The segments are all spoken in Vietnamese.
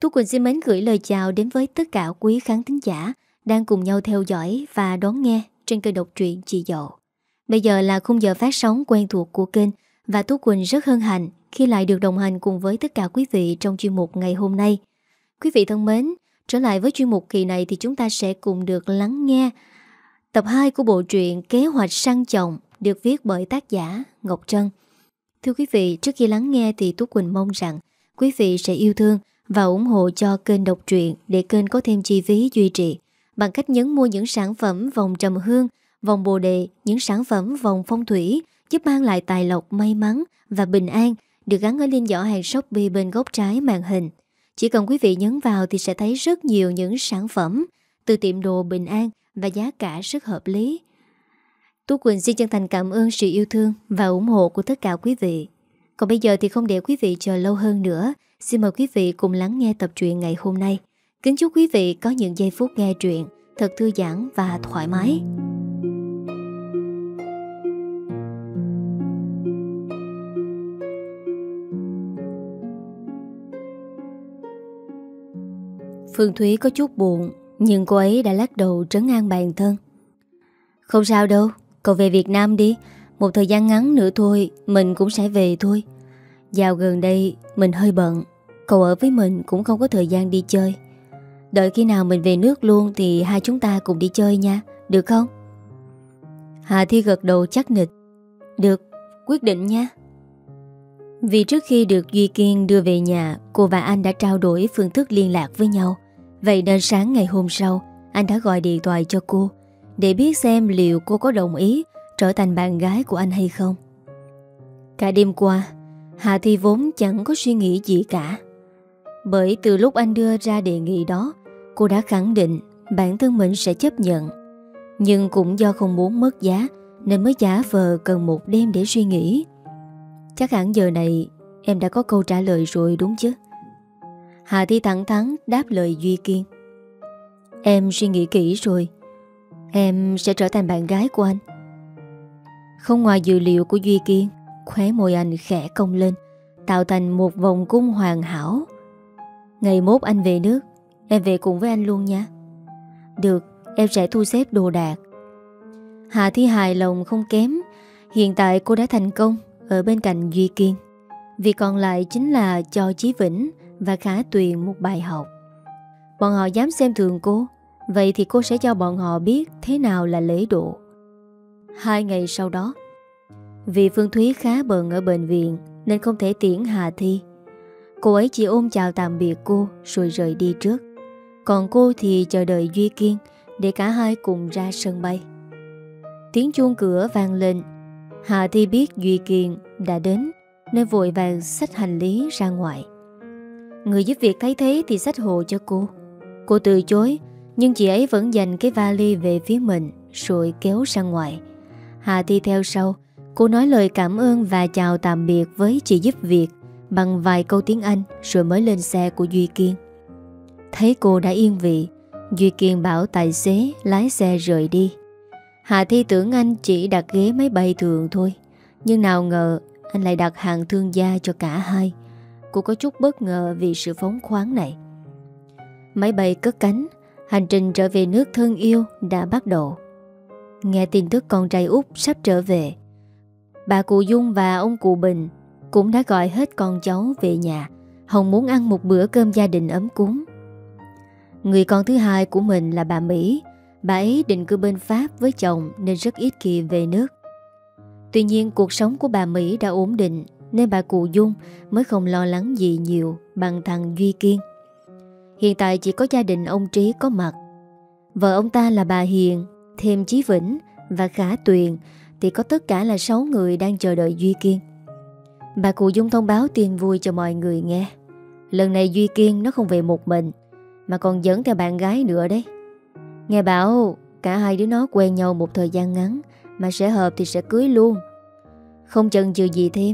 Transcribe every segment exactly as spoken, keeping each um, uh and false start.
Tú Quỳnh xin mến gửi lời chào đến với tất cả quý khán thính giả đang cùng nhau theo dõi và đón nghe trên kênh đọc truyện Chị Dậu. Bây giờ là khung giờ phát sóng quen thuộc của kênh và Tú Quỳnh rất hân hạnh khi lại được đồng hành cùng với tất cả quý vị trong chuyên mục ngày hôm nay. Quý vị thân mến, trở lại với chuyên mục kỳ này thì chúng ta sẽ cùng được lắng nghe tập hai của bộ truyện Kế hoạch săn chồng được viết bởi tác giả Ngọc Trân. Thưa quý vị, trước khi lắng nghe thì Tú Quỳnh mong rằng quý vị sẽ yêu thương và ủng hộ cho kênh đọc truyện để kênh có thêm chi phí duy trì bằng cách nhấn mua những sản phẩm vòng trầm hương, vòng bồ đề, những sản phẩm vòng phong thủy giúp mang lại tài lộc, may mắn và bình an được gắn ở link giỏ hàng Shopee bên góc trái màn hình. Chỉ cần quý vị nhấn vào thì sẽ thấy rất nhiều những sản phẩm từ tiệm đồ bình an và giá cả rất hợp lý. Tú Quỳnh xin chân thành cảm ơn sự yêu thương và ủng hộ của tất cả quý vị. Còn bây giờ thì không để quý vị chờ lâu hơn nữa, xin mời quý vị cùng lắng nghe tập truyện ngày hôm nay. Kính chúc quý vị có những giây phút nghe truyện thật thư giãn và thoải mái. Phương Thúy có chút buồn, nhưng cô ấy đã lắc đầu trấn an bản thân. Không sao đâu, cậu về Việt Nam đi. Một thời gian ngắn nữa thôi mình cũng sẽ về thôi. Dạo gần đây mình hơi bận, cậu ở với mình cũng không có thời gian đi chơi. Đợi khi nào mình về nước luôn thì hai chúng ta cùng đi chơi nha, được không? Hà Thi gật đầu chắc nịch. Được, quyết định nha. Vì trước khi được Duy Kiên đưa về nhà, cô và anh đã trao đổi phương thức liên lạc với nhau. Vậy nên sáng ngày hôm sau, anh đã gọi điện thoại cho cô để biết xem liệu cô có đồng ý trở thành bạn gái của anh hay không. Cả đêm qua, Hà Thi vốn chẳng có suy nghĩ gì cả. Bởi từ lúc anh đưa ra đề nghị đó, cô đã khẳng định bản thân mình sẽ chấp nhận. Nhưng cũng do không muốn mất giá nên mới giả vờ cần một đêm để suy nghĩ. Chắc hẳn giờ này em đã có câu trả lời rồi đúng chứ? Hà Thi thẳng thắn đáp lời Duy Kiên. Em suy nghĩ kỹ rồi, em sẽ trở thành bạn gái của anh. Không ngoài dự liệu của Duy Kiên, khóe môi anh khẽ cong lên, tạo thành một vòng cung hoàn hảo. Ngày mốt anh về nước, em về cùng với anh luôn nha. Được, em sẽ thu xếp đồ đạc. Hà Thi hài lòng không kém. Hiện tại cô đã thành công ở bên cạnh Duy Kiên. Việc còn lại chính là cho Chí Vĩnh và Khả Tuyền một bài học. Bọn họ dám xem thường cô, vậy thì cô sẽ cho bọn họ biết thế nào là lễ độ. Hai ngày sau đó, vì Phương Thúy khá bận ở bệnh viện nên không thể tiễn Hà Thi. Cô ấy chỉ ôm chào tạm biệt cô rồi rời đi trước. Còn cô thì chờ đợi Duy Kiên để cả hai cùng ra sân bay. Tiếng chuông cửa vang lên. Hà Thi biết Duy Kiên đã đến nên vội vàng xách hành lý ra ngoài. Người giúp việc thấy thế thì xách hộ cho cô. Cô từ chối, nhưng chị ấy vẫn dành cái vali về phía mình rồi kéo ra ngoài. Hà Thi theo sau. Cô nói lời cảm ơn và chào tạm biệt với chị giúp việc bằng vài câu tiếng Anh rồi mới lên xe của Duy Kiên. Thấy cô đã yên vị, Duy Kiên bảo tài xế lái xe rời đi. Hà Thi tưởng anh chỉ đặt ghế máy bay thường thôi, nhưng nào ngờ anh lại đặt hàng thương gia cho cả hai. Cô có chút bất ngờ vì sự phóng khoáng này. Máy bay cất cánh, hành trình trở về nước thân yêu đã bắt đầu. Nghe tin tức con trai út sắp trở về, bà cụ Dung và ông cụ Bình cũng đã gọi hết con cháu về nhà. Hồng muốn ăn một bữa cơm gia đình ấm cúng. Người con thứ hai của mình là bà Mỹ. Bà ấy định cư bên Pháp với chồng nên rất ít khi về nước. Tuy nhiên cuộc sống của bà Mỹ đã ổn định nên bà cụ Dung mới không lo lắng gì nhiều bằng thằng Duy Kiên. Hiện tại chỉ có gia đình ông Trí có mặt. Vợ ông ta là bà Hiền, thêm Chí Vĩnh và Khả Tuyền thì có tất cả là sáu người đang chờ đợi Duy Kiên. Bà cụ Dung thông báo tin vui cho mọi người nghe. Lần này Duy Kiên nó không về một mình mà còn dẫn theo bạn gái nữa đấy. Nghe bảo cả hai đứa nó quen nhau một thời gian ngắn mà sẽ hợp thì sẽ cưới luôn. Không chần chừ gì thêm.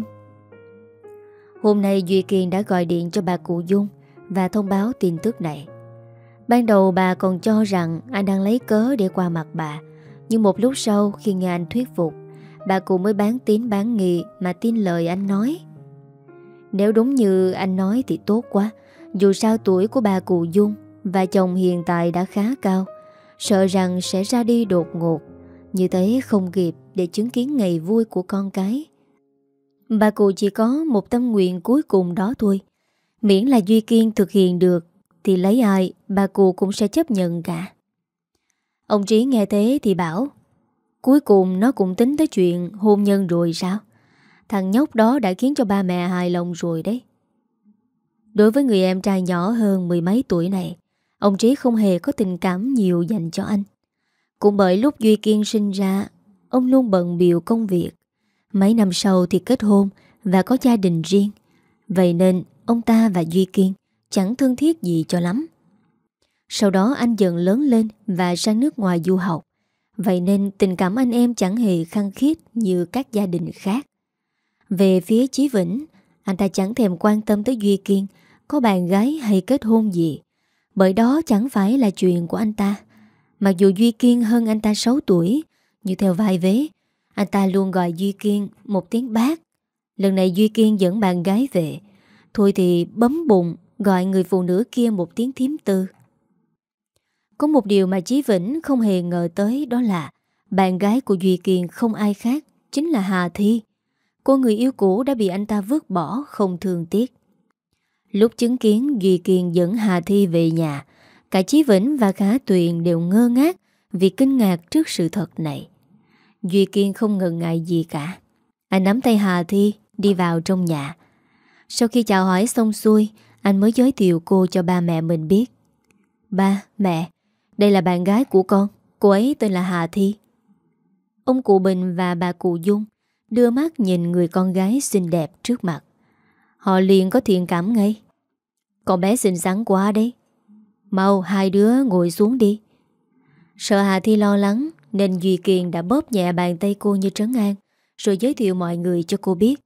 Hôm nay Duy Kiên đã gọi điện cho bà cụ Dung và thông báo tin tức này. Ban đầu bà còn cho rằng anh đang lấy cớ để qua mặt bà. Nhưng một lúc sau khi nghe anh thuyết phục, bà cụ mới bán tín bán nghi mà tin lời anh nói. Nếu đúng như anh nói thì tốt quá. Dù sao tuổi của bà cụ Dung và chồng hiện tại đã khá cao, sợ rằng sẽ ra đi đột ngột, như thế không kịp để chứng kiến ngày vui của con cái. Bà cụ chỉ có một tâm nguyện cuối cùng đó thôi. Miễn là Duy Kiên thực hiện được thì lấy ai bà cụ cũng sẽ chấp nhận cả. Ông Trí nghe thế thì bảo, cuối cùng nó cũng tính tới chuyện hôn nhân rồi sao? Thằng nhóc đó đã khiến cho ba mẹ hài lòng rồi đấy. Đối với người em trai nhỏ hơn mười mấy tuổi này, ông Trí không hề có tình cảm nhiều dành cho anh. Cũng bởi lúc Duy Kiên sinh ra, ông luôn bận bịu công việc. Mấy năm sau thì kết hôn và có gia đình riêng. Vậy nên ông ta và Duy Kiên chẳng thân thiết gì cho lắm. Sau đó anh dần lớn lên và sang nước ngoài du học. Vậy nên tình cảm anh em chẳng hề khăng khít như các gia đình khác. Về phía Chí Vĩnh, anh ta chẳng thèm quan tâm tới Duy Kiên có bạn gái hay kết hôn gì, bởi đó chẳng phải là chuyện của anh ta. Mặc dù Duy Kiên hơn anh ta sáu tuổi, nhưng theo vai vế, anh ta luôn gọi Duy Kiên một tiếng bác. Lần này Duy Kiên dẫn bạn gái về, thôi thì bấm bụng gọi người phụ nữ kia một tiếng thím tư. Có một điều mà Chí Vĩnh không hề ngờ tới, đó là bạn gái của Duy Kiên không ai khác, chính là Hà Thi. Cô người yêu cũ đã bị anh ta vứt bỏ không thương tiếc. Lúc chứng kiến Duy Kiên dẫn Hà Thi về nhà, cả Chí Vĩnh và Khả Tuyền đều ngơ ngác vì kinh ngạc trước sự thật này. Duy Kiên không ngần ngại gì cả. Anh nắm tay Hà Thi đi vào trong nhà. Sau khi chào hỏi xong xuôi, anh mới giới thiệu cô cho ba mẹ mình biết. Ba, mẹ, đây là bạn gái của con, cô ấy tên là Hà Thi. Ông cụ Bình và bà cụ Dung đưa mắt nhìn người con gái xinh đẹp trước mặt. Họ liền có thiện cảm ngay. Con bé xinh xắn quá đấy. Mau hai đứa ngồi xuống đi. Sợ Hà Thi lo lắng nên Duy Kiên đã bóp nhẹ bàn tay cô như trấn an, rồi giới thiệu mọi người cho cô biết.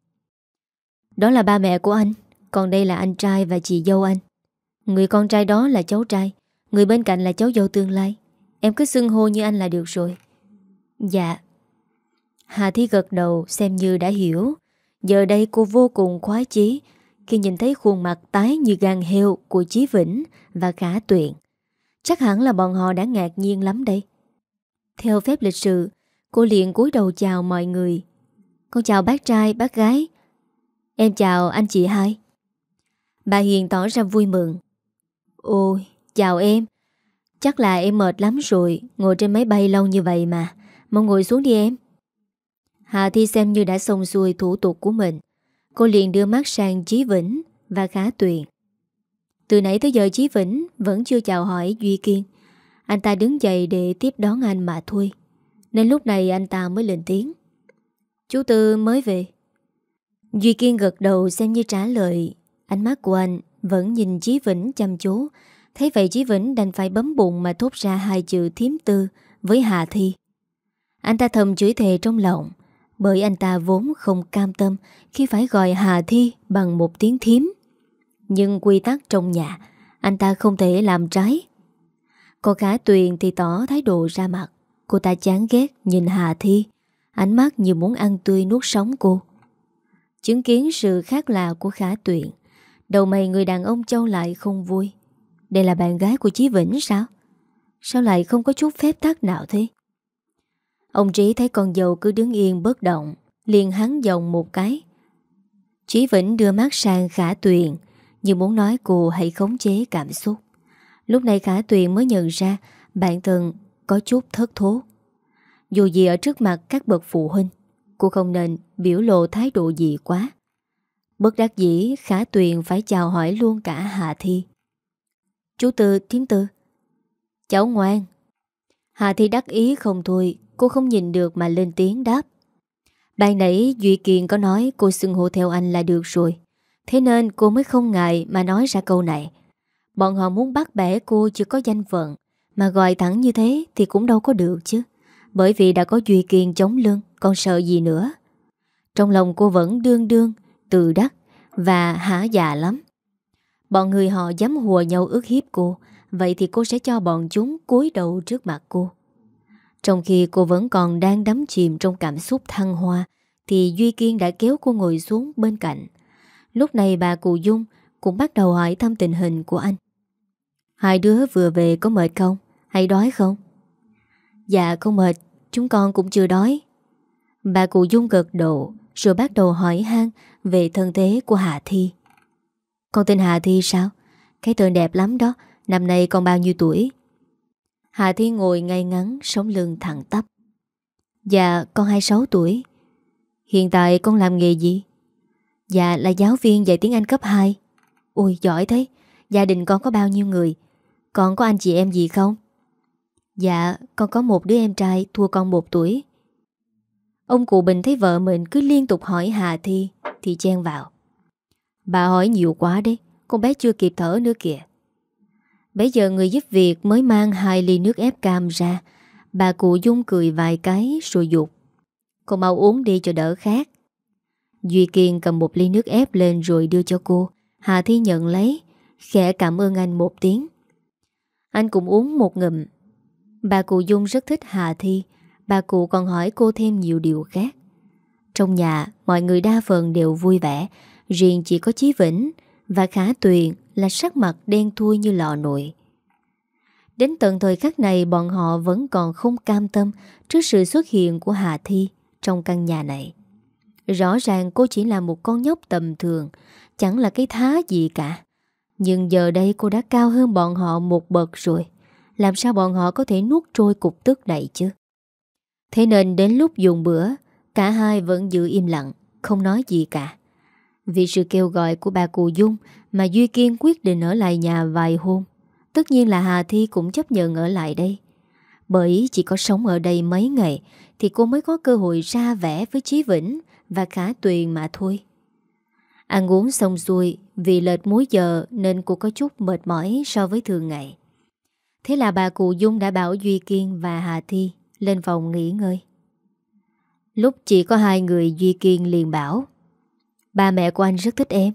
Đó là ba mẹ của anh, còn đây là anh trai và chị dâu anh. Người con trai đó là cháu trai, người bên cạnh là cháu dâu tương lai. Em cứ xưng hô như anh là được rồi. Dạ. Hà Thi gật đầu xem như đã hiểu. Giờ đây cô vô cùng khoái chí khi nhìn thấy khuôn mặt tái như gan heo của Chí Vĩnh và Khả Tuyền. Chắc hẳn là bọn họ đã ngạc nhiên lắm đây. Theo phép lịch sự, cô liền cúi đầu chào mọi người. Con chào bác trai, bác gái. Em chào anh chị hai. Bà Hiền tỏ ra vui mừng. Ôi, chào em. Chắc là em mệt lắm rồi, ngồi trên máy bay lâu như vậy mà. Mau ngồi xuống đi em. Hà Thi xem như đã xong xuôi thủ tục của mình. Cô liền đưa mắt sang Chí Vĩnh và Khả Tuyền. Từ nãy tới giờ Chí Vĩnh vẫn chưa chào hỏi Duy Kiên. Anh ta đứng dậy để tiếp đón anh mà thôi, nên lúc này anh ta mới lên tiếng. Chú Tư mới về. Duy Kiên gật đầu xem như trả lời. Ánh mắt của anh vẫn nhìn Chí Vĩnh chăm chú. Thấy vậy Chí Vĩnh đành phải bấm bụng mà thốt ra hai chữ thím tư với Hà Thi. Anh ta thầm chửi thề trong lòng, bởi anh ta vốn không cam tâm khi phải gọi Hà Thi bằng một tiếng thím. Nhưng quy tắc trong nhà, anh ta không thể làm trái. Còn Khả Tuyền thì tỏ thái độ ra mặt. Cô ta chán ghét nhìn Hà Thi, ánh mắt như muốn ăn tươi nuốt sống cô. Chứng kiến sự khác lạ của Khả Tuyền, đầu mày người đàn ông Châu lại không vui. Đây là bạn gái của Chí Vĩnh sao? Sao lại không có chút phép tắc nào thế? Ông Trí thấy con dâu cứ đứng yên bất động, liền hắn giọng một cái. Chí Vĩnh đưa mắt sang Khả Tuyền, như muốn nói cô hãy khống chế cảm xúc. Lúc này Khả Tuyền mới nhận ra bản thân có chút thất thố. Dù gì ở trước mặt các bậc phụ huynh, cô không nên biểu lộ thái độ gì quá. Bất đắc dĩ Khả Tuyền phải chào hỏi luôn cả Hà Thi. Chú Tư, thím Tư. Cháu ngoan. Hà Thi đắc ý không thôi, cô không nhìn được mà lên tiếng đáp. Ban nãy Duy Kiên có nói cô xưng hô theo anh là được rồi, thế nên cô mới không ngại mà nói ra câu này. Bọn họ muốn bắt bẻ cô chưa có danh phận, mà gọi thẳng như thế thì cũng đâu có được chứ. Bởi vì đã có Duy Kiên chống lưng, còn sợ gì nữa. Trong lòng cô vẫn đương đương, tự đắc và hả dạ lắm. Bọn người họ dám hùa nhau ức hiếp cô, vậy thì cô sẽ cho bọn chúng cúi đầu trước mặt cô. Trong khi cô vẫn còn đang đắm chìm trong cảm xúc thăng hoa, thì Duy Kiên đã kéo cô ngồi xuống bên cạnh. Lúc này bà cụ Dung cũng bắt đầu hỏi thăm tình hình của anh. Hai đứa vừa về có mệt không? Hay đói không? Dạ không mệt, chúng con cũng chưa đói. Bà cụ Dung gật đầu rồi bắt đầu hỏi han về thân thế của Hà Thi. Con tên Hà Thi sao? Cái tên đẹp lắm đó. Năm nay con bao nhiêu tuổi? Hà Thi ngồi ngay ngắn, sống lưng thẳng tắp. Dạ con hai mươi sáu tuổi. Hiện tại con làm nghề gì? Dạ là giáo viên dạy tiếng Anh cấp hai. Ôi giỏi thế. Gia đình con có bao nhiêu người? Con có anh chị em gì không? Dạ con có một đứa em trai thua con một tuổi. Ông cụ Bình thấy vợ mình cứ liên tục hỏi Hà Thi thì chen vào. Bà hỏi nhiều quá đấy. Con bé chưa kịp thở nữa kìa. Bây giờ người giúp việc mới mang hai ly nước ép cam ra. Bà cụ Dung cười vài cái rồi dục. Con mau uống đi cho đỡ khát. Duy Kiên cầm một ly nước ép lên rồi đưa cho cô. Hà Thi nhận lấy, khẽ cảm ơn anh một tiếng. Anh cũng uống một ngụm. Bà cụ Dung rất thích Hà Thi. Bà cụ còn hỏi cô thêm nhiều điều khác. Trong nhà mọi người đa phần đều vui vẻ. Riêng chỉ có Chí Vĩnh và Khả Tuyền là sắc mặt đen thui như lò nồi. Đến tận thời khắc này bọn họ vẫn còn không cam tâm trước sự xuất hiện của Hà Thi trong căn nhà này. Rõ ràng cô chỉ là một con nhóc tầm thường, chẳng là cái thá gì cả. Nhưng giờ đây cô đã cao hơn bọn họ một bậc rồi. Làm sao bọn họ có thể nuốt trôi cục tức này chứ? Thế nên đến lúc dùng bữa, cả hai vẫn giữ im lặng, không nói gì cả. Vì sự kêu gọi của bà cụ Dung mà Duy Kiên quyết định ở lại nhà vài hôm. Tất nhiên là Hà Thi cũng chấp nhận ở lại đây. Bởi chỉ có sống ở đây mấy ngày thì cô mới có cơ hội ra vẻ với Chí Vĩnh và Khả Tuyền mà thôi. Ăn uống xong xuôi, vì lệch múi giờ nên cô có chút mệt mỏi so với thường ngày. Thế là bà cụ Dung đã bảo Duy Kiên và Hà Thi lên phòng nghỉ ngơi. Lúc chỉ có hai người, Duy Kiên liền bảo: Ba mẹ của anh rất thích em.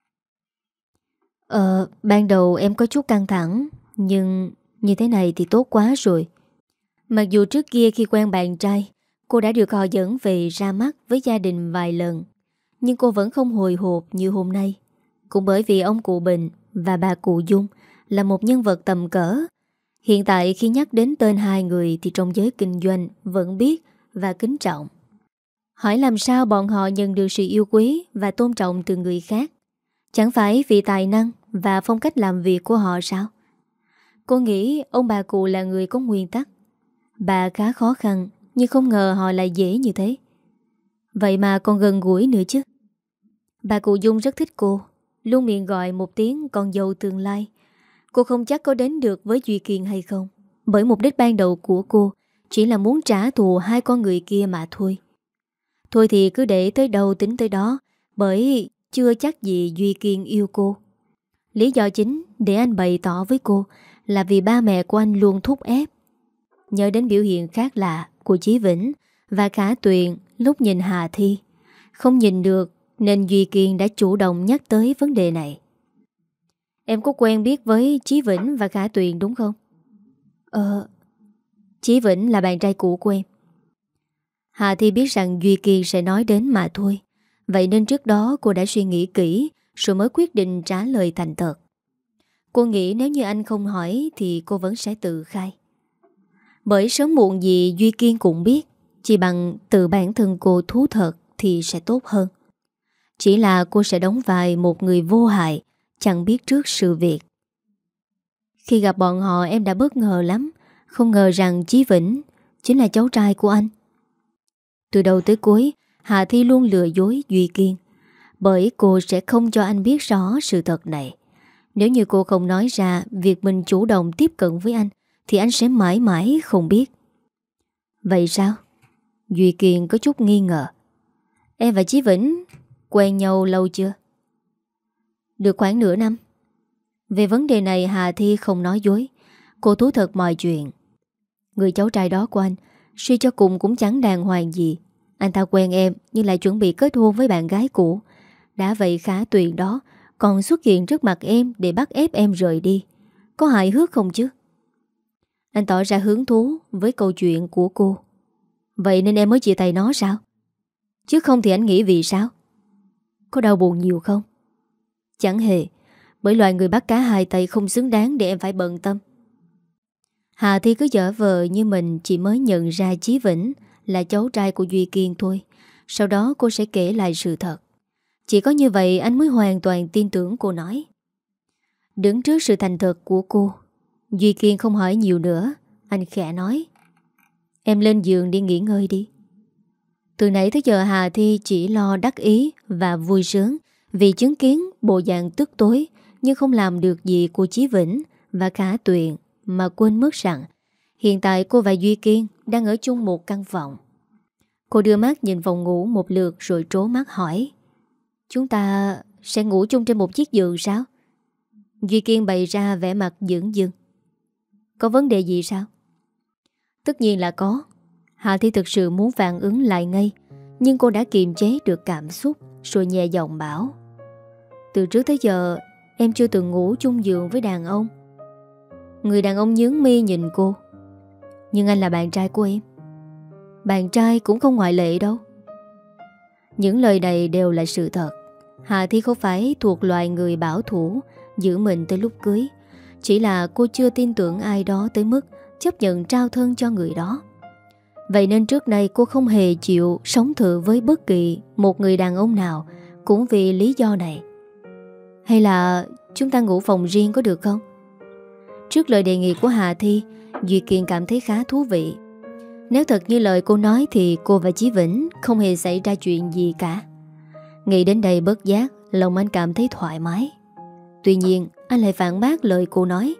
Ờ, ban đầu em có chút căng thẳng, nhưng như thế này thì tốt quá rồi. Mặc dù trước kia khi quen bạn trai, cô đã được họ dẫn về ra mắt với gia đình vài lần, nhưng cô vẫn không hồi hộp như hôm nay. Cũng bởi vì ông cụ Bình và bà cụ Dung là một nhân vật tầm cỡ. Hiện tại khi nhắc đến tên hai người thì trong giới kinh doanh vẫn biết và kính trọng. Hỏi làm sao bọn họ nhận được sự yêu quý và tôn trọng từ người khác? Chẳng phải vì tài năng và phong cách làm việc của họ sao? Cô nghĩ ông bà cụ là người có nguyên tắc. Bà khá khó khăn, nhưng không ngờ họ lại dễ như thế. Vậy mà còn gần gũi nữa chứ. Bà cụ Dung rất thích cô, luôn miệng gọi một tiếng con dâu tương lai. Cô không chắc có đến được với Duy Kiên hay không, bởi mục đích ban đầu của cô chỉ là muốn trả thù hai con người kia mà thôi. Thôi thì cứ để tới đâu tính tới đó, bởi chưa chắc gì Duy Kiên yêu cô. Lý do chính để anh bày tỏ với cô là vì ba mẹ của anh luôn thúc ép. Nhớ đến biểu hiện khác lạ của Chí Vĩnh và Khả Tuyền lúc nhìn Hà Thi, không nhìn được nên Duy Kiên đã chủ động nhắc tới vấn đề này. Em có quen biết với Chí Vĩnh và Khả Tuyền đúng không? Ờ, Chí Vĩnh là bạn trai cũ của em. Hà Thi biết rằng Duy Kiên sẽ nói đến mà thôi. Vậy nên trước đó cô đã suy nghĩ kỹ rồi mới quyết định trả lời thành thật. Cô nghĩ nếu như anh không hỏi thì cô vẫn sẽ tự khai. Bởi sớm muộn gì Duy Kiên cũng biết, chỉ bằng tự bản thân cô thú thật thì sẽ tốt hơn. Chỉ là cô sẽ đóng vai một người vô hại, chẳng biết trước sự việc. Khi gặp bọn họ em đã bất ngờ lắm. Không ngờ rằng Chí Vĩnh chính là cháu trai của anh. Từ đầu tới cuối Hà Thi luôn lừa dối Duy Kiên, bởi cô sẽ không cho anh biết rõ sự thật này. Nếu như cô không nói ra việc mình chủ động tiếp cận với anh thì anh sẽ mãi mãi không biết. Vậy sao? Duy Kiên có chút nghi ngờ. Em và Chí Vĩnh quen nhau lâu chưa? Được khoảng nửa năm. Về vấn đề này Hà Thi không nói dối. Cô thú thật mọi chuyện. Người cháu trai đó của anh suy cho cùng cũng chẳng đàng hoàng gì. Anh ta quen em nhưng lại chuẩn bị kết hôn với bạn gái cũ. Đã vậy Khả Tuyền đó còn xuất hiện trước mặt em để bắt ép em rời đi. Có hài hước không chứ? Anh tỏ ra hứng thú với câu chuyện của cô. Vậy nên em mới chia tay nó sao? Chứ không thì anh nghĩ vì sao? Có đau buồn nhiều không? Chẳng hề. Bởi loài người bắt cá hai tay không xứng đáng để em phải bận tâm. Hà Thi cứ dở vờ như mình chỉ mới nhận ra Chí Vĩnh là cháu trai của Duy Kiên thôi. Sau đó cô sẽ kể lại sự thật. Chỉ có như vậy anh mới hoàn toàn tin tưởng cô nói. Đứng trước sự thành thật của cô, Duy Kiên không hỏi nhiều nữa. Anh khẽ nói: Em lên giường đi nghỉ ngơi đi. Từ nãy tới giờ Hà Thi chỉ lo đắc ý và vui sướng vì chứng kiến bộ dạng tức tối nhưng không làm được gì của Chí Vĩnh và Khả Tuyền, mà quên mất rằng hiện tại cô và Duy Kiên đang ở chung một căn phòng. Cô đưa mắt nhìn phòng ngủ một lượt rồi trố mắt hỏi: Chúng ta sẽ ngủ chung trên một chiếc giường sao? Duy Kiên bày ra vẻ mặt dửng dưng. Có vấn đề gì sao? Tất nhiên là có. Hà Thi thực sự muốn phản ứng lại ngay, nhưng cô đã kiềm chế được cảm xúc rồi nhẹ giọng bảo: Từ trước tới giờ em chưa từng ngủ chung giường với đàn ông. Người đàn ông nhướng mi nhìn cô. Nhưng anh là bạn trai của em. Bạn trai cũng không ngoại lệ đâu. Những lời này đều là sự thật. Hà Thi không phải thuộc loại người bảo thủ, giữ mình tới lúc cưới. Chỉ là cô chưa tin tưởng ai đó tới mức chấp nhận trao thân cho người đó. Vậy nên trước đây cô không hề chịu sống thử với bất kỳ một người đàn ông nào, cũng vì lý do này. Hay là chúng ta ngủ phòng riêng có được không? Trước lời đề nghị của Hà Thi, Duy Kiên cảm thấy khá thú vị. Nếu thật như lời cô nói thì cô và Chí Vĩnh không hề xảy ra chuyện gì cả. Nghĩ đến đây bất giác, lòng anh cảm thấy thoải mái. Tuy nhiên, anh lại phản bác lời cô nói.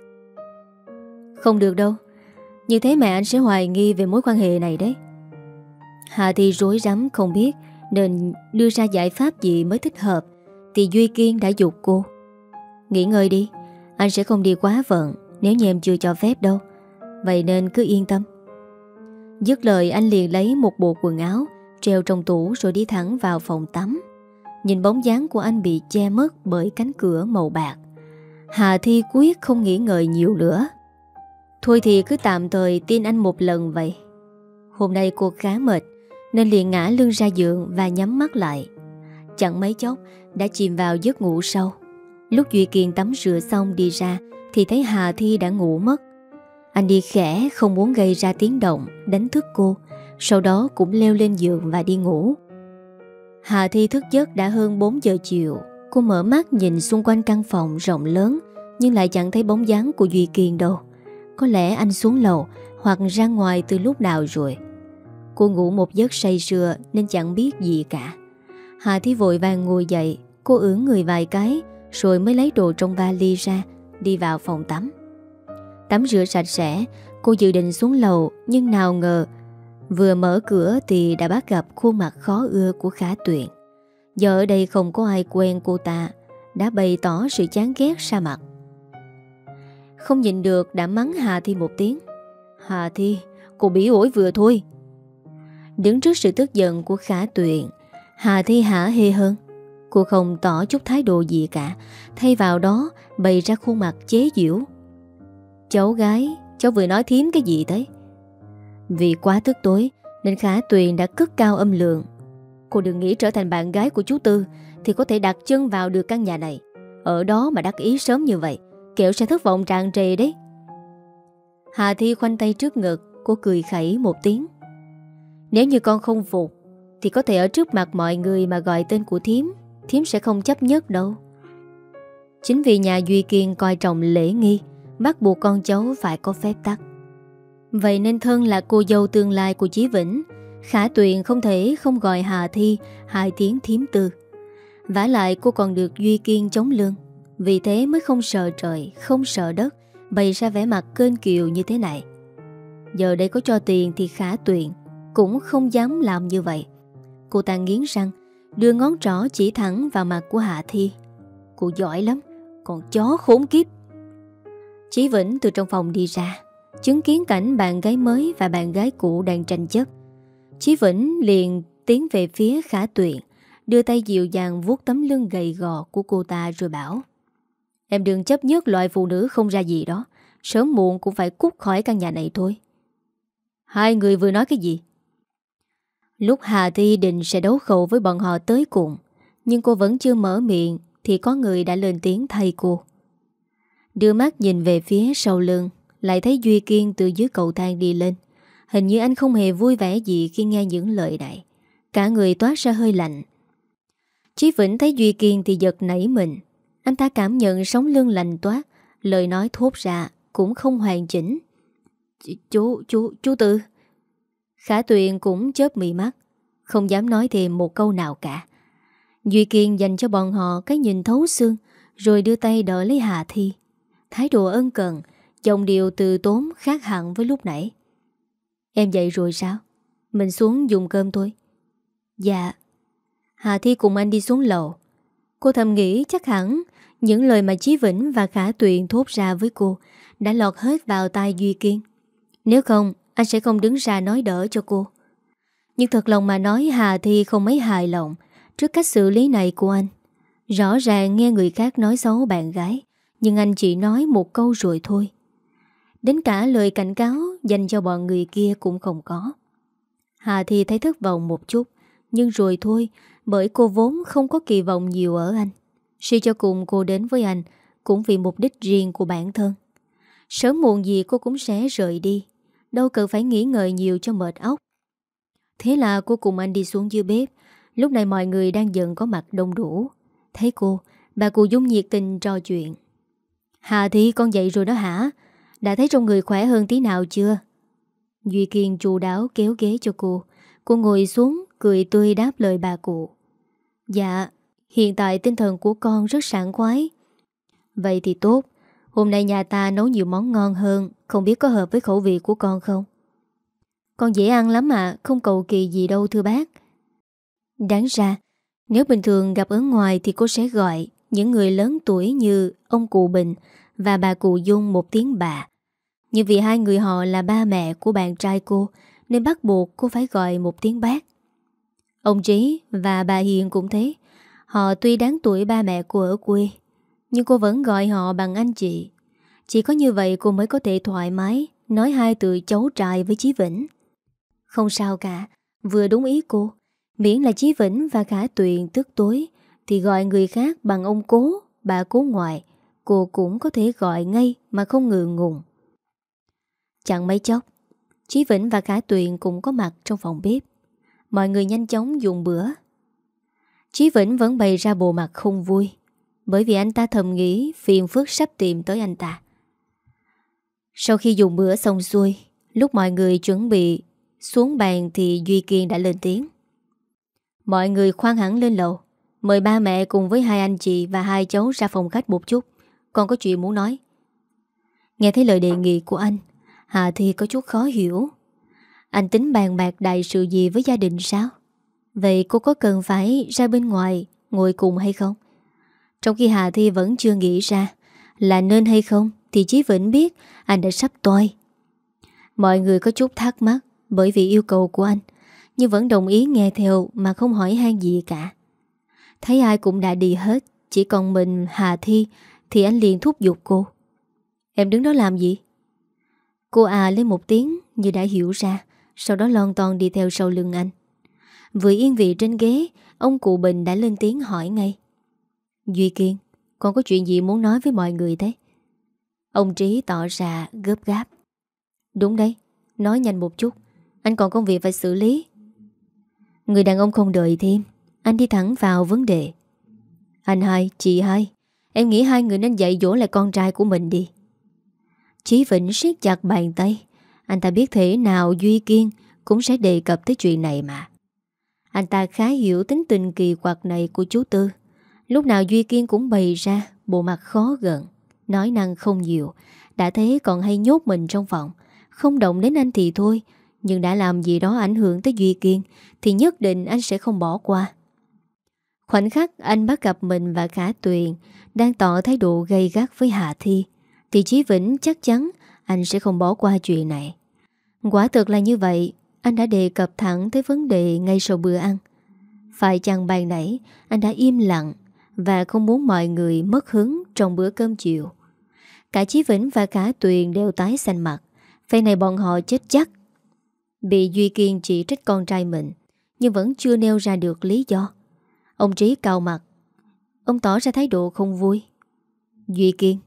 Không được đâu. Như thế mẹ anh sẽ hoài nghi về mối quan hệ này đấy. Hà Thi rối rắm không biết nên đưa ra giải pháp gì mới thích hợp, thì Duy Kiên đã giục cô: Nghỉ ngơi đi, anh sẽ không đi quá vận nếu như em chưa cho phép đâu. Vậy nên cứ yên tâm. Dứt lời anh liền lấy một bộ quần áo treo trong tủ rồi đi thẳng vào phòng tắm. Nhìn bóng dáng của anh bị che mất bởi cánh cửa màu bạc, Hà Thi quyết không nghĩ ngợi nhiều nữa. Thôi thì cứ tạm thời tin anh một lần vậy. Hôm nay cô khá mệt nên liền ngã lưng ra giường và nhắm mắt lại. Chẳng mấy chốc đã chìm vào giấc ngủ sâu. Lúc Duy Kiên tắm rửa xong đi ra thì thấy Hà Thi đã ngủ mất. Anh đi khẽ không muốn gây ra tiếng động đánh thức cô, sau đó cũng leo lên giường và đi ngủ. Hà Thi thức giấc đã hơn bốn giờ chiều. Cô mở mắt nhìn xung quanh căn phòng rộng lớn nhưng lại chẳng thấy bóng dáng của Duy Kiên đâu. Có lẽ anh xuống lầu hoặc ra ngoài từ lúc nào rồi. Cô ngủ một giấc say sưa nên chẳng biết gì cả. Hà Thi vội vàng ngồi dậy. Cô ưỡn người vài cái rồi mới lấy đồ trong vali ra, đi vào phòng tắm. Tắm rửa sạch sẽ, cô dự định xuống lầu, nhưng nào ngờ vừa mở cửa thì đã bắt gặp khuôn mặt khó ưa của Khả Tuyền. Giờ ở đây không có ai quen cô ta, đã bày tỏ sự chán ghét ra mặt. Không nhịn được đã mắng Hà Thi một tiếng. Hà Thi, cô bỉ ổi vừa thôi. Đứng trước sự tức giận của Khả Tuyền, Hà Thi hả hê hơn. Cô không tỏ chút thái độ gì cả, thay vào đó bày ra khuôn mặt chế giễu. Cháu gái, cháu vừa nói thím cái gì thế? Vì quá tức tối nên Khả Tuyền đã cất cao âm lượng. Cô đừng nghĩ trở thành bạn gái của chú Tư thì có thể đặt chân vào được căn nhà này. Ở đó mà đắc ý sớm như vậy, kẻo sẽ thất vọng tràn trề đấy. Hà Thi khoanh tay trước ngực, cô cười khẩy một tiếng. Nếu như con không phục thì có thể ở trước mặt mọi người mà gọi tên của thím, thím sẽ không chấp nhất đâu. Chính vì nhà Duy Kiên coi trọng lễ nghi, bắt buộc con cháu phải có phép tắc. Vậy nên thân là cô dâu tương lai của Chí Vĩnh, Khả Tuyền không thể không gọi Hà Thi hai tiếng thím Tư. Vả lại cô còn được Duy Kiên chống lưng, vì thế mới không sợ trời, không sợ đất, bày ra vẻ mặt kênh kiều như thế này. Giờ đây có cho tiền thì Khả Tuyền cũng không dám làm như vậy. Cô ta nghiến răng, đưa ngón trỏ chỉ thẳng vào mặt của Hà Thi. Cô giỏi lắm, còn chó khốn kiếp. Chí Vĩnh từ trong phòng đi ra, chứng kiến cảnh bạn gái mới và bạn gái cũ đang tranh chấp. Chí Vĩnh liền tiến về phía Khả Tuyền, đưa tay dịu dàng vuốt tấm lưng gầy gò của cô ta rồi bảo: Em đừng chấp nhất loại phụ nữ không ra gì đó, sớm muộn cũng phải cút khỏi căn nhà này thôi. Hai người vừa nói cái gì? Lúc Hà Thi định sẽ đấu khẩu với bọn họ tới cùng, nhưng cô vẫn chưa mở miệng thì có người đã lên tiếng thay cô. Đưa mắt nhìn về phía sau lưng, lại thấy Duy Kiên từ dưới cầu thang đi lên. Hình như anh không hề vui vẻ gì khi nghe những lời này. Cả người toát ra hơi lạnh. Chí Vĩnh thấy Duy Kiên thì giật nảy mình. Anh ta cảm nhận sống lưng lạnh toát. Lời nói thốt ra cũng không hoàn chỉnh. Chú, chú, chú Tư. Khả Tuyền cũng chớp mị mắt, không dám nói thêm một câu nào cả. Duy Kiên dành cho bọn họ cái nhìn thấu xương, rồi đưa tay đỡ lấy Hà Thi. Thái độ ân cần, giọng điệu từ tốn khác hẳn với lúc nãy. Em dậy rồi sao? Mình xuống dùng cơm thôi. Dạ. Hà Thi cùng anh đi xuống lầu. Cô thầm nghĩ chắc hẳn những lời mà Chí Vĩnh và Khả Tuyền thốt ra với cô đã lọt hết vào tai Duy Kiên. Nếu không, anh sẽ không đứng ra nói đỡ cho cô. Nhưng thật lòng mà nói, Hà Thi không mấy hài lòng trước cách xử lý này của anh. Rõ ràng nghe người khác nói xấu bạn gái, nhưng anh chỉ nói một câu rồi thôi. Đến cả lời cảnh cáo dành cho bọn người kia cũng không có. Hà Thi thấy thất vọng một chút, nhưng rồi thôi, bởi cô vốn không có kỳ vọng nhiều ở anh. Suy cho cùng cô đến với anh cũng vì mục đích riêng của bản thân. Sớm muộn gì cô cũng sẽ rời đi, đâu cần phải nghĩ ngợi nhiều cho mệt óc. Thế là cô cùng anh đi xuống dưới bếp. Lúc này mọi người đang dần có mặt đông đủ. Thấy cô, bà cụ Dung nhiệt tình trò chuyện. Hà Thi, con dậy rồi đó hả? Đã thấy trong người khỏe hơn tí nào chưa? Duy Kiên chu đáo kéo ghế cho cô. Cô ngồi xuống cười tươi đáp lời bà cụ. Dạ, hiện tại tinh thần của con rất sảng khoái. Vậy thì tốt. Hôm nay nhà ta nấu nhiều món ngon hơn, không biết có hợp với khẩu vị của con không? Con dễ ăn lắm ạ, không cầu kỳ gì đâu thưa bác. Đáng ra, nếu bình thường gặp ở ngoài thì cô sẽ gọi những người lớn tuổi như ông cụ Bình và bà cụ Dung một tiếng bà. Nhưng vì hai người họ là ba mẹ của bạn trai cô nên bắt buộc cô phải gọi một tiếng bác. Ông Trí và bà Hiền cũng thế. Họ tuy đáng tuổi ba mẹ cô ở quê, nhưng cô vẫn gọi họ bằng anh chị. Chỉ có như vậy cô mới có thể thoải mái nói hai từ cháu trai với Chí Vĩnh. Không sao cả, vừa đúng ý cô. Miễn là Chí Vĩnh và Khả Tuyền tức tối thì gọi người khác bằng ông cố, bà cố ngoại, cô cũng có thể gọi ngay mà không ngượng ngùng. Chẳng mấy chốc, Chí Vĩnh và Khả Tuyền cũng có mặt trong phòng bếp. Mọi người nhanh chóng dùng bữa. Chí Vĩnh vẫn bày ra bộ mặt không vui, bởi vì anh ta thầm nghĩ phiền phức sắp tìm tới anh ta. Sau khi dùng bữa xong xuôi, lúc mọi người chuẩn bị xuống bàn thì Duy Kiên đã lên tiếng. Mọi người khoan hẳn lên lầu. Mời ba mẹ cùng với hai anh chị và hai cháu ra phòng khách một chút. Con có chuyện muốn nói. Nghe thấy lời đề nghị của anh, Hà Thi có chút khó hiểu. Anh tính bàn bạc đại sự gì với gia đình sao? Vậy cô có cần phải ra bên ngoài ngồi cùng hay không? Trong khi Hà Thi vẫn chưa nghĩ ra là nên hay không thì Chí Vĩnh biết anh đã sắp toi. Mọi người có chút thắc mắc bởi vì yêu cầu của anh, nhưng vẫn đồng ý nghe theo mà không hỏi han gì cả. Thấy ai cũng đã đi hết, chỉ còn mình Hà Thi thì anh liền thúc giục cô. Em đứng đó làm gì? Cô à lên một tiếng như đã hiểu ra, sau đó lon ton đi theo sau lưng anh. Vừa yên vị trên ghế, ông cụ Bình đã lên tiếng hỏi ngay. Duy Kiên, con có chuyện gì muốn nói với mọi người thế? Ông Trí tỏ ra gấp gáp. Đúng đấy, nói nhanh một chút, anh còn công việc phải xử lý. Người đàn ông không đợi thêm, anh đi thẳng vào vấn đề. Anh hai, chị hai, em nghĩ hai người nên dạy dỗ lại con trai của mình đi. Chí Vĩnh siết chặt bàn tay. Anh ta biết thế nào Duy Kiên cũng sẽ đề cập tới chuyện này mà. Anh ta khá hiểu tính tình kỳ quặc này của chú Tư. Lúc nào Duy Kiên cũng bày ra bộ mặt khó gần, nói năng không nhiều. Đã thế còn hay nhốt mình trong phòng, không động đến anh thì thôi, nhưng đã làm gì đó ảnh hưởng tới Duy Kiên thì nhất định anh sẽ không bỏ qua. Khoảnh khắc anh bắt gặp mình và Khả Tuyền đang tỏ thái độ gay gắt với Hà Thi thì Chí Vĩnh chắc chắn anh sẽ không bỏ qua chuyện này. Quả thực là như vậy. Anh đã đề cập thẳng tới vấn đề ngay sau bữa ăn. Phải chăng ban nãy anh đã im lặng và không muốn mọi người mất hứng trong bữa cơm chiều. Cả Chí Vĩnh và Khả Tuyền đều tái xanh mặt. Phe này bọn họ chết chắc. Bị Duy Kiên chỉ trích con trai mình, nhưng vẫn chưa nêu ra được lý do. Ông Trí cau mặt. Ông tỏ ra thái độ không vui. Duy Kiên,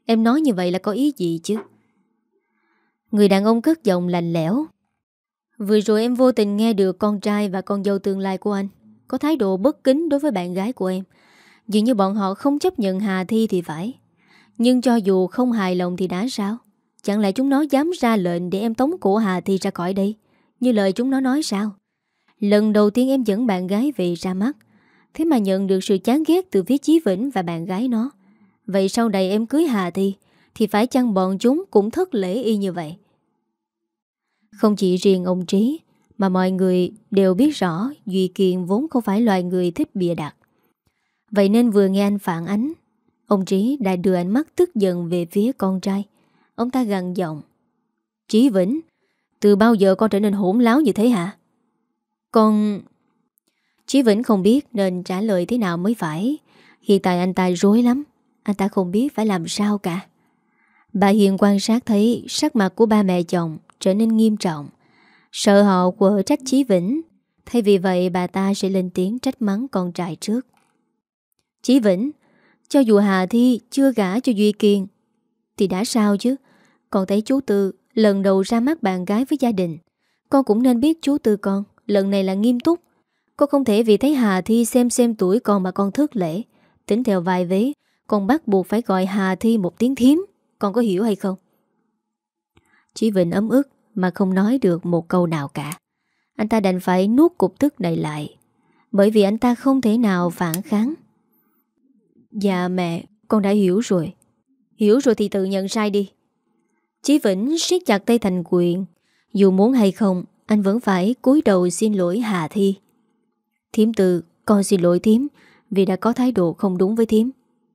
Em nói như vậy là có ý gì chứ? Người đàn ông cất giọng lạnh lẽo. Vừa rồi em vô tình nghe được con trai và con dâu tương lai của anh có thái độ bất kính đối với bạn gái của em. Dường như bọn họ không chấp nhận Hà Thi thì phải. Nhưng cho dù không hài lòng thì đã sao? Chẳng lẽ chúng nó dám ra lệnh để em tống cổ Hà Thi ra khỏi đây, như lời chúng nó nói sao? Lần đầu tiên em dẫn bạn gái về ra mắt, thế mà nhận được sự chán ghét từ phía Chí Vĩnh và bạn gái nó. Vậy sau này em cưới Hà Thi thì phải chăng bọn chúng cũng thất lễ y như vậy? Không chỉ riêng ông Trí, mà mọi người đều biết rõ Duy Kiên vốn không phải loài người thích bịa đặt. Vậy nên vừa nghe anh phản ánh, ông Trí đã đưa ánh mắt tức giận về phía con trai. Ông ta gằn giọng. Chí Vĩnh, từ bao giờ con trở nên hỗn láo như thế hả? Con... Chí Vĩnh không biết nên trả lời thế nào mới phải. Hiện tại anh ta rối lắm. Anh ta không biết phải làm sao cả. Bà Hiền quan sát thấy sắc mặt của ba mẹ chồng trở nên nghiêm trọng, sợ họ quở trách Chí Vĩnh. Thay vì vậy bà ta sẽ lên tiếng trách mắng con trai trước. Chí Vĩnh, cho dù Hà Thi chưa gả cho Duy Kiên thì đã sao chứ? Con thấy chú Tư lần đầu ra mắt bạn gái với gia đình, con cũng nên biết chú Tư con lần này là nghiêm túc. Con không thể vì thấy Hà Thi xem xem tuổi con mà con thất lễ. Tính theo vài vế, con bắt buộc phải gọi Hà Thi một tiếng thím. Con có hiểu hay không? Chí Vĩnh ấm ức mà không nói được một câu nào cả. Anh ta đành phải nuốt cục tức này lại, bởi vì anh ta không thể nào phản kháng. Dạ mẹ, con đã hiểu rồi. Hiểu rồi thì tự nhận sai đi. Chí Vĩnh siết chặt tay thành quyền. Dù muốn hay không, anh vẫn phải cúi đầu xin lỗi Hà Thi. Thím Tư, con xin lỗi thím vì đã có thái độ không đúng với thím.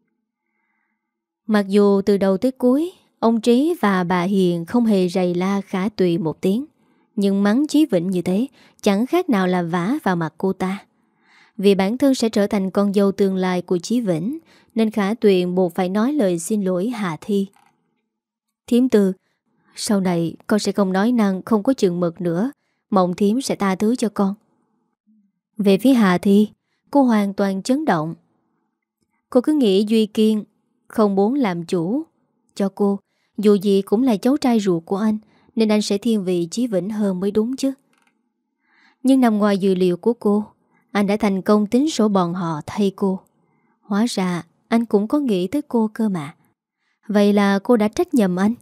Mặc dù từ đầu tới cuối ông Trí và bà Hiền không hề rầy la Khả Tùy một tiếng, nhưng mắng Chí Vĩnh như thế chẳng khác nào là vả vào mặt cô ta. Vì bản thân sẽ trở thành con dâu tương lai của Chí Vĩnh, nên Khả Tuyền buộc phải nói lời xin lỗi Hà Thi. Thím Tư, sau này con sẽ không nói năng không có chừng mực nữa, mong thím sẽ tha thứ cho con. Về phía Hà Thi, cô hoàn toàn chấn động. Cô cứ nghĩ Duy Kiên không muốn làm chủ cho cô. Dù gì cũng là cháu trai ruột của anh, nên anh sẽ thiên vị Chí Vĩnh hơn mới đúng chứ. Nhưng nằm ngoài dự liệu của cô, anh đã thành công tính sổ bọn họ thay cô. Hóa ra anh cũng có nghĩ tới cô cơ mà. Vậy là cô đã trách nhầm anh.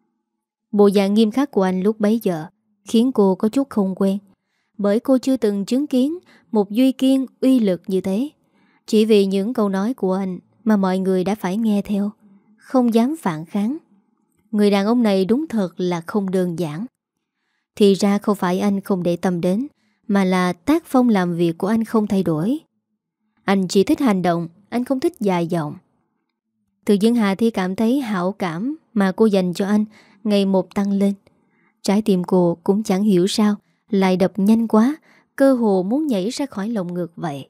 Bộ dạng nghiêm khắc của anh lúc bấy giờ khiến cô có chút không quen, bởi cô chưa từng chứng kiến một Duy Kiên uy lực như thế. Chỉ vì những câu nói của anh mà mọi người đã phải nghe theo, không dám phản kháng. Người đàn ông này đúng thật là không đơn giản. Thì ra không phải anh không để tâm đến, mà là tác phong làm việc của anh không thay đổi. Anh chỉ thích hành động, anh không thích dài dòng. Tự dưng Hà Thi cảm thấy hảo cảm mà cô dành cho anh ngày một tăng lên. Trái tim cô cũng chẳng hiểu sao lại đập nhanh quá, cơ hồ muốn nhảy ra khỏi lồng ngực vậy.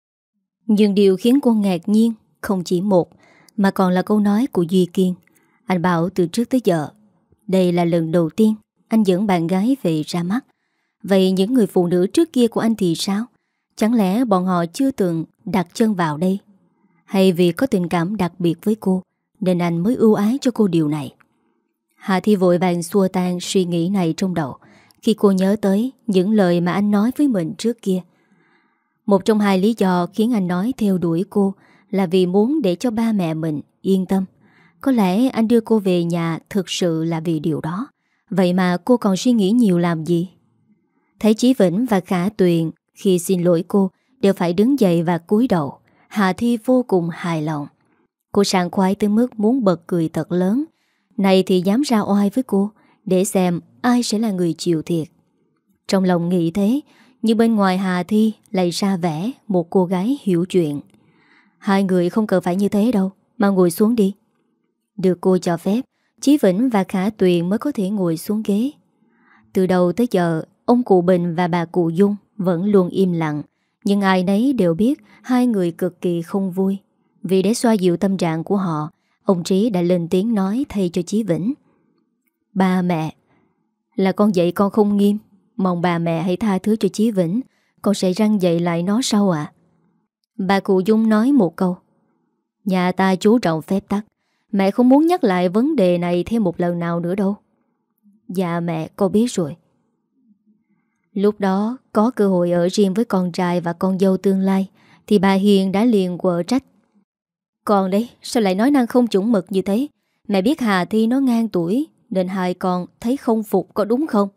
Nhưng điều khiến cô ngạc nhiên không chỉ một, mà còn là câu nói của Duy Kiên. Anh bảo từ trước tới giờ đây là lần đầu tiên anh dẫn bạn gái về ra mắt. Vậy những người phụ nữ trước kia của anh thì sao? Chẳng lẽ bọn họ chưa từng đặt chân vào đây? Hay vì có tình cảm đặc biệt với cô nên anh mới ưu ái cho cô điều này? Hà Thi vội vàng xua tan suy nghĩ này trong đầu khi cô nhớ tới những lời mà anh nói với mình trước kia. Một trong hai lý do khiến anh nói theo đuổi cô là vì muốn để cho ba mẹ mình yên tâm. Có lẽ anh đưa cô về nhà thực sự là vì điều đó. Vậy mà cô còn suy nghĩ nhiều làm gì? Thấy Chí Vĩnh và Khả Tuyền khi xin lỗi cô đều phải đứng dậy và cúi đầu, Hà Thi vô cùng hài lòng. Cô sảng khoái tới mức muốn bật cười thật lớn. Này thì dám ra oai với cô, để xem ai sẽ là người chịu thiệt. Trong lòng nghĩ thế, nhưng bên ngoài Hà Thi lại ra vẻ một cô gái hiểu chuyện. Hai người không cần phải như thế đâu, mà ngồi xuống đi. Được cô cho phép, Chí Vĩnh và Khả Tuyền mới có thể ngồi xuống ghế. Từ đầu tới giờ, ông cụ Bình và bà cụ Dung vẫn luôn im lặng. Nhưng ai nấy đều biết hai người cực kỳ không vui. Vì để xoa dịu tâm trạng của họ, ông Trí đã lên tiếng nói thay cho Chí Vĩnh. Ba mẹ, là con dạy con không nghiêm, mong bà mẹ hãy tha thứ cho Chí Vĩnh. Con sẽ răng dạy lại nó sau ạ. à? Bà cụ Dung nói một câu. Nhà ta chú trọng phép tắc, Mẹ không muốn nhắc lại vấn đề này thêm một lần nào nữa đâu. Dạ mẹ, con biết rồi. Lúc đó có cơ hội ở riêng với con trai và con dâu tương lai thì bà Hiền đã liền quở trách. Con đấy, sao lại nói năng không chuẩn mực như thế? Mẹ biết Hà Thi nó ngang tuổi nên hai con thấy không phục, có đúng không?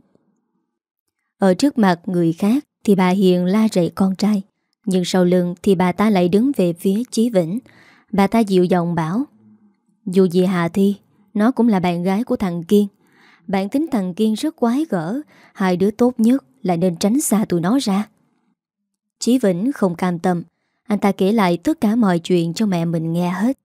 Ở trước mặt người khác thì bà Hiền la rầy con trai, nhưng sau lưng thì bà ta lại đứng về phía Chí Vĩnh. Bà ta dịu giọng bảo: dù gì Hà Thi nó cũng là bạn gái của thằng Kiên. Bản tính thằng Kiên rất quái gở, hai đứa tốt nhất là nên tránh xa tụi nó ra. Chí Vĩnh không cam tâm. Anh ta kể lại tất cả mọi chuyện cho mẹ mình nghe hết.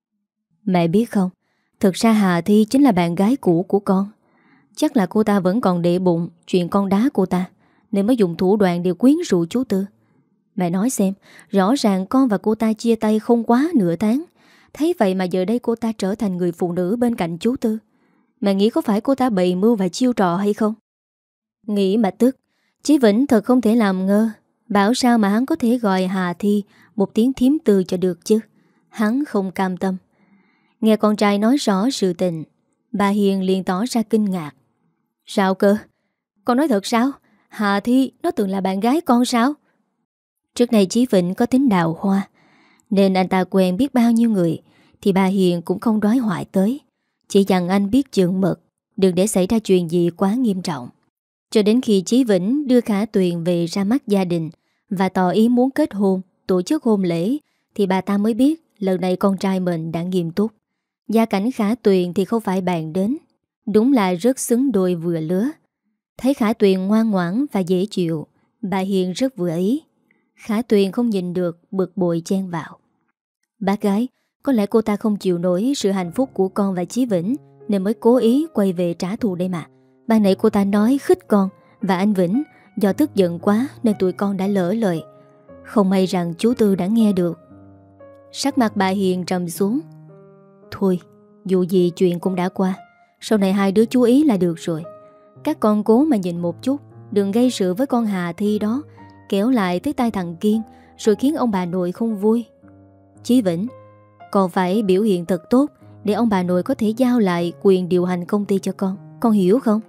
Mẹ biết không, thực ra Hà Thi chính là bạn gái cũ của con. Chắc là cô ta vẫn còn để bụng chuyện con đá cô ta, nên mới dùng thủ đoạn để quyến rũ chú Tư. Mẹ nói xem, rõ ràng con và cô ta chia tay không quá nửa tháng. Thấy vậy mà giờ đây cô ta trở thành người phụ nữ bên cạnh chú Tư. Mẹ nghĩ có phải cô ta bày mưu và chiêu trò hay không? Nghĩ mà tức. Chí Vĩnh thật không thể làm ngơ. Bảo sao mà hắn có thể gọi Hà Thi một tiếng thím Tư cho được chứ. Hắn không cam tâm. Nghe con trai nói rõ sự tình, bà Hiền liền tỏ ra kinh ngạc. Sao cơ? Con nói thật sao? Hà Thi nó từng là bạn gái con sao? Trước này Chí Vĩnh có tính đào hoa, nên anh ta quen biết bao nhiêu người, thì bà Hiền cũng không đói hoại tới. Chỉ dặn anh biết chừng mực, đừng để xảy ra chuyện gì quá nghiêm trọng. Cho đến khi Chí Vĩnh đưa Khả Tuyền về ra mắt gia đình và tỏ ý muốn kết hôn, tổ chức hôn lễ, thì bà ta mới biết lần này con trai mình đã nghiêm túc. Gia cảnh Khả Tuyền thì không phải bàn đến, đúng là rất xứng đôi vừa lứa. Thấy Khả Tuyền ngoan ngoãn và dễ chịu, bà Hiền rất vừa ý. Khả Tuyền không nhìn được, bực bội chen vào. Bác gái, có lẽ cô ta không chịu nổi sự hạnh phúc của con và Chí Vĩnh, nên mới cố ý quay về trả thù đây mà. Ban nãy cô ta nói khích con và anh Vĩnh, do tức giận quá nên tụi con đã lỡ lời. Không may rằng chú Tư đã nghe được. Sắc mặt bà Hiền trầm xuống. Thôi, dù gì chuyện cũng đã qua, sau này hai đứa chú ý là được rồi. Các con cố mà nhìn một chút, đừng gây sự với con Hà Thi đó, kéo lại tới tay thằng Kiên, rồi khiến ông bà nội không vui. Chí Vĩnh, còn phải biểu hiện thật tốt để ông bà nội có thể giao lại quyền điều hành công ty cho con. Con hiểu không?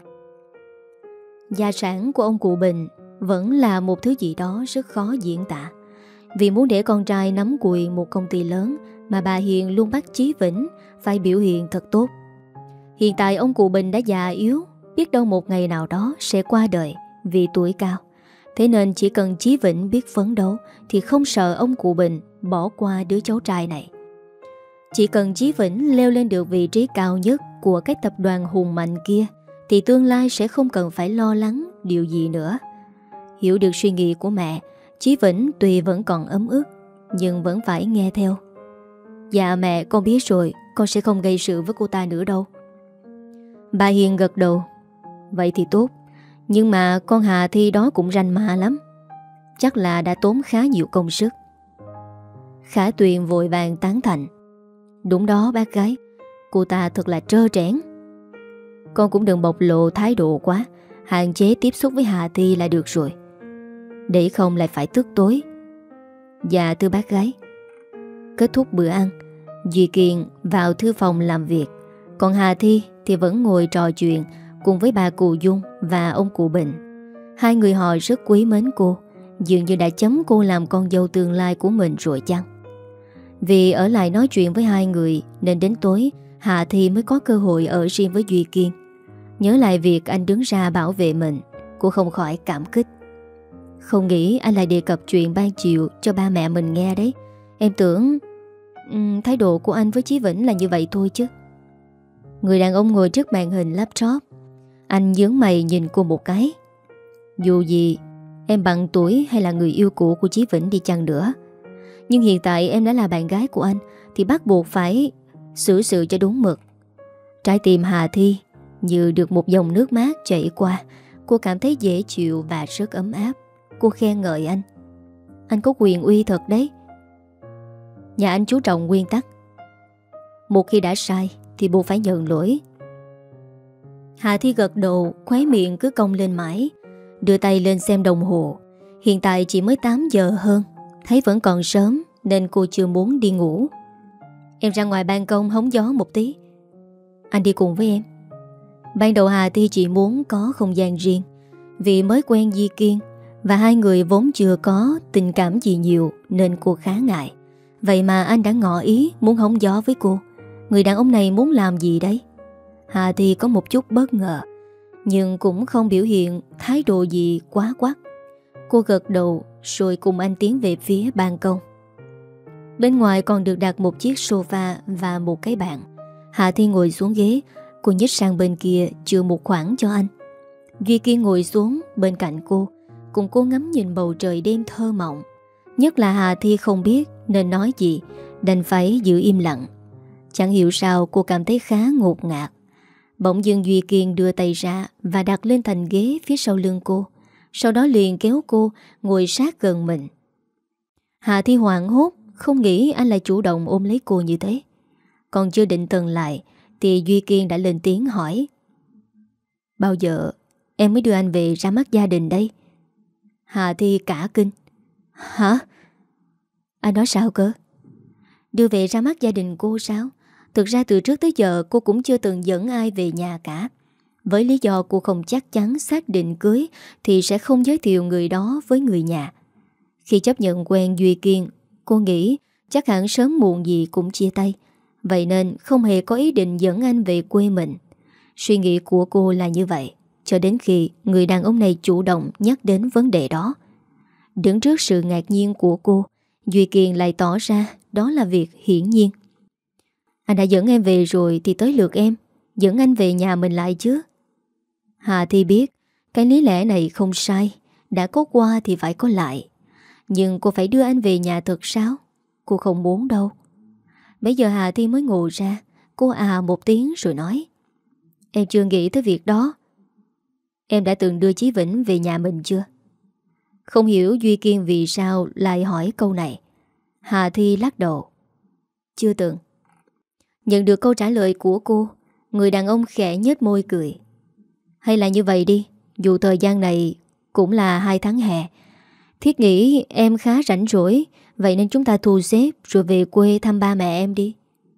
Gia sản của ông cụ Bình vẫn là một thứ gì đó rất khó diễn tả. Vì muốn để con trai nắm quyền một công ty lớn mà bà Hiền luôn bắt Chí Vĩnh phải biểu hiện thật tốt. Hiện tại ông cụ Bình đã già yếu, biết đâu một ngày nào đó sẽ qua đời vì tuổi cao. Thế nên chỉ cần Chí Vĩnh biết phấn đấu thì không sợ ông cụ Bình bỏ qua đứa cháu trai này. Chỉ cần Chí Vĩnh leo lên được vị trí cao nhất của cái tập đoàn hùng mạnh kia thì tương lai sẽ không cần phải lo lắng điều gì nữa. Hiểu được suy nghĩ của mẹ, Chí Vĩnh tuy vẫn còn ấm ức nhưng vẫn phải nghe theo. Dạ mẹ, con biết rồi, con sẽ không gây sự với cô ta nữa đâu. Bà Hiền gật đầu. Vậy thì tốt. Nhưng mà con Hà Thi đó cũng ranh ma lắm, chắc là đã tốn khá nhiều công sức. Khả Tuyền vội vàng tán thành. Đúng đó bác gái, cô ta thật là trơ trẽn. Con cũng đừng bộc lộ thái độ quá, hạn chế tiếp xúc với Hà Thi là được rồi, để không lại phải tức tối. Dạ thưa bác gái. Kết thúc bữa ăn, Duy Kiên vào thư phòng làm việc, còn Hà Thi thì vẫn ngồi trò chuyện cùng với bà cụ Dung và ông cụ Bình. Hai người họ rất quý mến cô, dường như đã chấm cô làm con dâu tương lai của mình rồi chăng. Vì ở lại nói chuyện với hai người nên đến tối Hà Thi mới có cơ hội ở riêng với Duy Kiên. Nhớ lại việc anh đứng ra bảo vệ mình, cô không khỏi cảm kích. Không nghĩ anh lại đề cập chuyện ban chiều cho ba mẹ mình nghe đấy. Em tưởng um, thái độ của anh với Chí Vĩnh là như vậy thôi chứ. Người đàn ông ngồi trước màn hình laptop, anh nhướng mày nhìn cô một cái. Dù gì em bằng tuổi hay là người yêu cũ của Chí Vĩnh đi chăng nữa, nhưng hiện tại em đã là bạn gái của anh thì bắt buộc phải xử sự cho đúng mực. Trái tim Hà Thi như được một dòng nước mát chảy qua. Cô cảm thấy dễ chịu và rất ấm áp. Cô khen ngợi anh. Anh có quyền uy thật đấy. Nhà anh chú trọng nguyên tắc. Một khi đã sai thì buộc phải nhận lỗi. Hà Thi gật đầu, khóe miệng cứ cong lên mãi, đưa tay lên xem đồng hồ. Hiện tại chỉ mới tám giờ hơn, thấy vẫn còn sớm nên cô chưa muốn đi ngủ. Em ra ngoài ban công hóng gió một tí. Anh đi cùng với em. Ban đầu Hà Thi chỉ muốn có không gian riêng, vì mới quen Duy Kiên và hai người vốn chưa có tình cảm gì nhiều nên cô khá ngại. Vậy mà anh đã ngỏ ý muốn hóng gió với cô. Người đàn ông này muốn làm gì đấy? Hà Thi có một chút bất ngờ, nhưng cũng không biểu hiện thái độ gì quá quắt. Cô gật đầu rồi cùng anh tiến về phía ban công. Bên ngoài còn được đặt một chiếc sofa và một cái bàn. Hà Thi ngồi xuống ghế. Cô nhích sang bên kia chừa một khoảng cho anh. Duy Kiên ngồi xuống bên cạnh cô, cùng cô ngắm nhìn bầu trời đêm thơ mộng. Nhất là Hà Thi không biết nên nói gì, đành phải giữ im lặng. Chẳng hiểu sao cô cảm thấy khá ngột ngạt. Bỗng dưng Duy Kiên đưa tay ra và đặt lên thành ghế phía sau lưng cô. Sau đó liền kéo cô ngồi sát gần mình. Hà Thi hoảng hốt, không nghĩ anh lại chủ động ôm lấy cô như thế. Còn chưa định thần lại thì Duy Kiên đã lên tiếng hỏi: Bao giờ em mới đưa anh về ra mắt gia đình đây? Hà Thi cả kinh: Hả? Anh nói sao cơ? Đưa về ra mắt gia đình cô sao? Thực ra từ trước tới giờ cô cũng chưa từng dẫn ai về nhà cả. Với lý do cô không chắc chắn xác định cưới thì sẽ không giới thiệu người đó với người nhà. Khi chấp nhận quen Duy Kiên, cô nghĩ chắc hẳn sớm muộn gì cũng chia tay. Vậy nên không hề có ý định dẫn anh về quê mình. Suy nghĩ của cô là như vậy, cho đến khi người đàn ông này chủ động nhắc đến vấn đề đó. Đứng trước sự ngạc nhiên của cô, Duy Kiên lại tỏ ra đó là việc hiển nhiên. Anh đã dẫn em về rồi thì tới lượt em dẫn anh về nhà mình lại chứ. Hà Thi biết cái lý lẽ này không sai, đã có qua thì phải có lại. Nhưng cô phải đưa anh về nhà thật sao? Cô không muốn đâu. Bây giờ Hà Thi mới ngồi ra. Cô à một tiếng rồi nói: Em chưa nghĩ tới việc đó. Em đã từng đưa Chí Vĩnh về nhà mình chưa? Không hiểu Duy Kiên vì sao lại hỏi câu này. Hà Thi lắc đầu: Chưa từng. Nhận được câu trả lời của cô, người đàn ông khẽ nhếch môi cười: Hay là như vậy đi, dù thời gian này cũng là hai tháng hè, Thiết nghĩ em khá rảnh rỗi, vậy nên chúng ta thu xếp rồi về quê thăm ba mẹ em đi.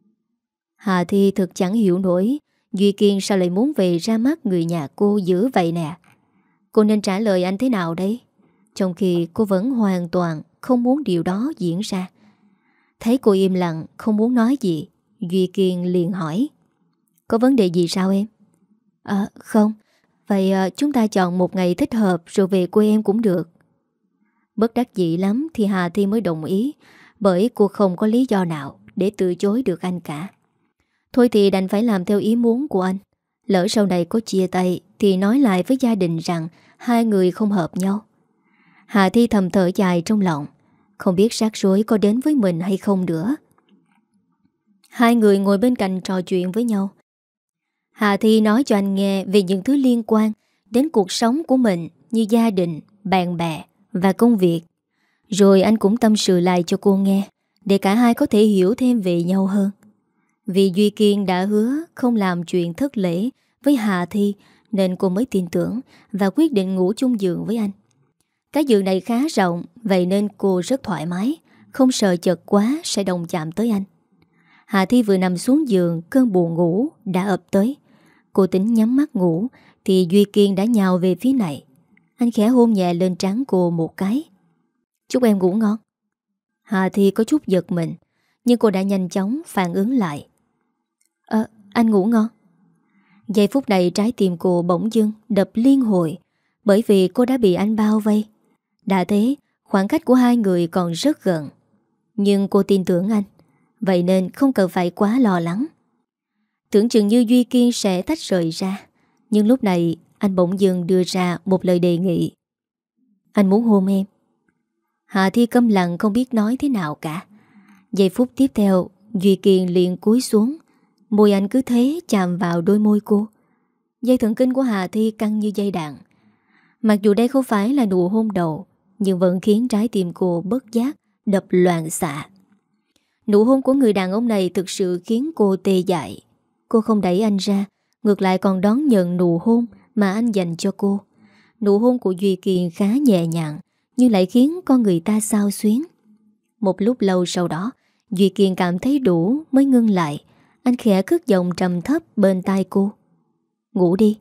Hà Thi thực chẳng hiểu nổi Duy Kiên sao lại muốn về ra mắt người nhà cô dữ vậy nè. Cô nên trả lời anh thế nào đây? Trong khi cô vẫn hoàn toàn không muốn điều đó diễn ra. Thấy cô im lặng không muốn nói gì, Duy Kiên liền hỏi: Có vấn đề gì sao em? À không. Vậy à, chúng ta chọn một ngày thích hợp rồi về quê em cũng được. Bất đắc dĩ lắm thì Hà Thi mới đồng ý, bởi cô không có lý do nào để từ chối được anh cả. Thôi thì đành phải làm theo ý muốn của anh. Lỡ sau này có chia tay thì nói lại với gia đình rằng hai người không hợp nhau. Hà Thi thầm thở dài trong lòng, không biết rắc rối có đến với mình hay không nữa. Hai người ngồi bên cạnh trò chuyện với nhau. Hà Thi nói cho anh nghe về những thứ liên quan đến cuộc sống của mình, như gia đình, bạn bè và công việc. Rồi anh cũng tâm sự lại cho cô nghe, để cả hai có thể hiểu thêm về nhau hơn. Vì Duy Kiên đã hứa không làm chuyện thất lễ với Hà Thi, nên cô mới tin tưởng và quyết định ngủ chung giường với anh. Cái giường này khá rộng, vậy nên cô rất thoải mái, không sợ chật quá sẽ đồng chạm tới anh. Hà Thi vừa nằm xuống giường, cơn buồn ngủ đã ập tới. Cô tính nhắm mắt ngủ thì Duy Kiên đã nhào về phía này. Anh khẽ hôn nhẹ lên trán cô một cái. Chúc em ngủ ngon. Hà Thi có chút giật mình, nhưng cô đã nhanh chóng phản ứng lại. Ờ, anh ngủ ngon. Giây phút này trái tim cô bỗng dưng đập liên hồi, bởi vì cô đã bị anh bao vây. Đã thế, khoảng cách của hai người còn rất gần. Nhưng cô tin tưởng anh, vậy nên không cần phải quá lo lắng. Tưởng chừng như Duy Kiên sẽ tách rời ra, nhưng lúc này anh bỗng dưng đưa ra một lời đề nghị. Anh muốn hôn em. Hà Thi câm lặng không biết nói thế nào cả. Giây phút tiếp theo, Duy Kiên liền cúi xuống, môi anh cứ thế chạm vào đôi môi cô. Dây thần kinh của Hà Thi căng như dây đàn. Mặc dù đây không phải là nụ hôn đầu, nhưng vẫn khiến trái tim cô bất giác đập loạn xạ. Nụ hôn của người đàn ông này thực sự khiến cô tê dại. Cô không đẩy anh ra, ngược lại còn đón nhận nụ hôn mà anh dành cho cô. Nụ hôn của Duy Kiên khá nhẹ nhàng, nhưng lại khiến con người ta xao xuyến. Một lúc lâu sau đó, Duy Kiên cảm thấy đủ mới ngưng lại. Anh khẽ cất giọng trầm thấp bên tai cô. Ngủ đi.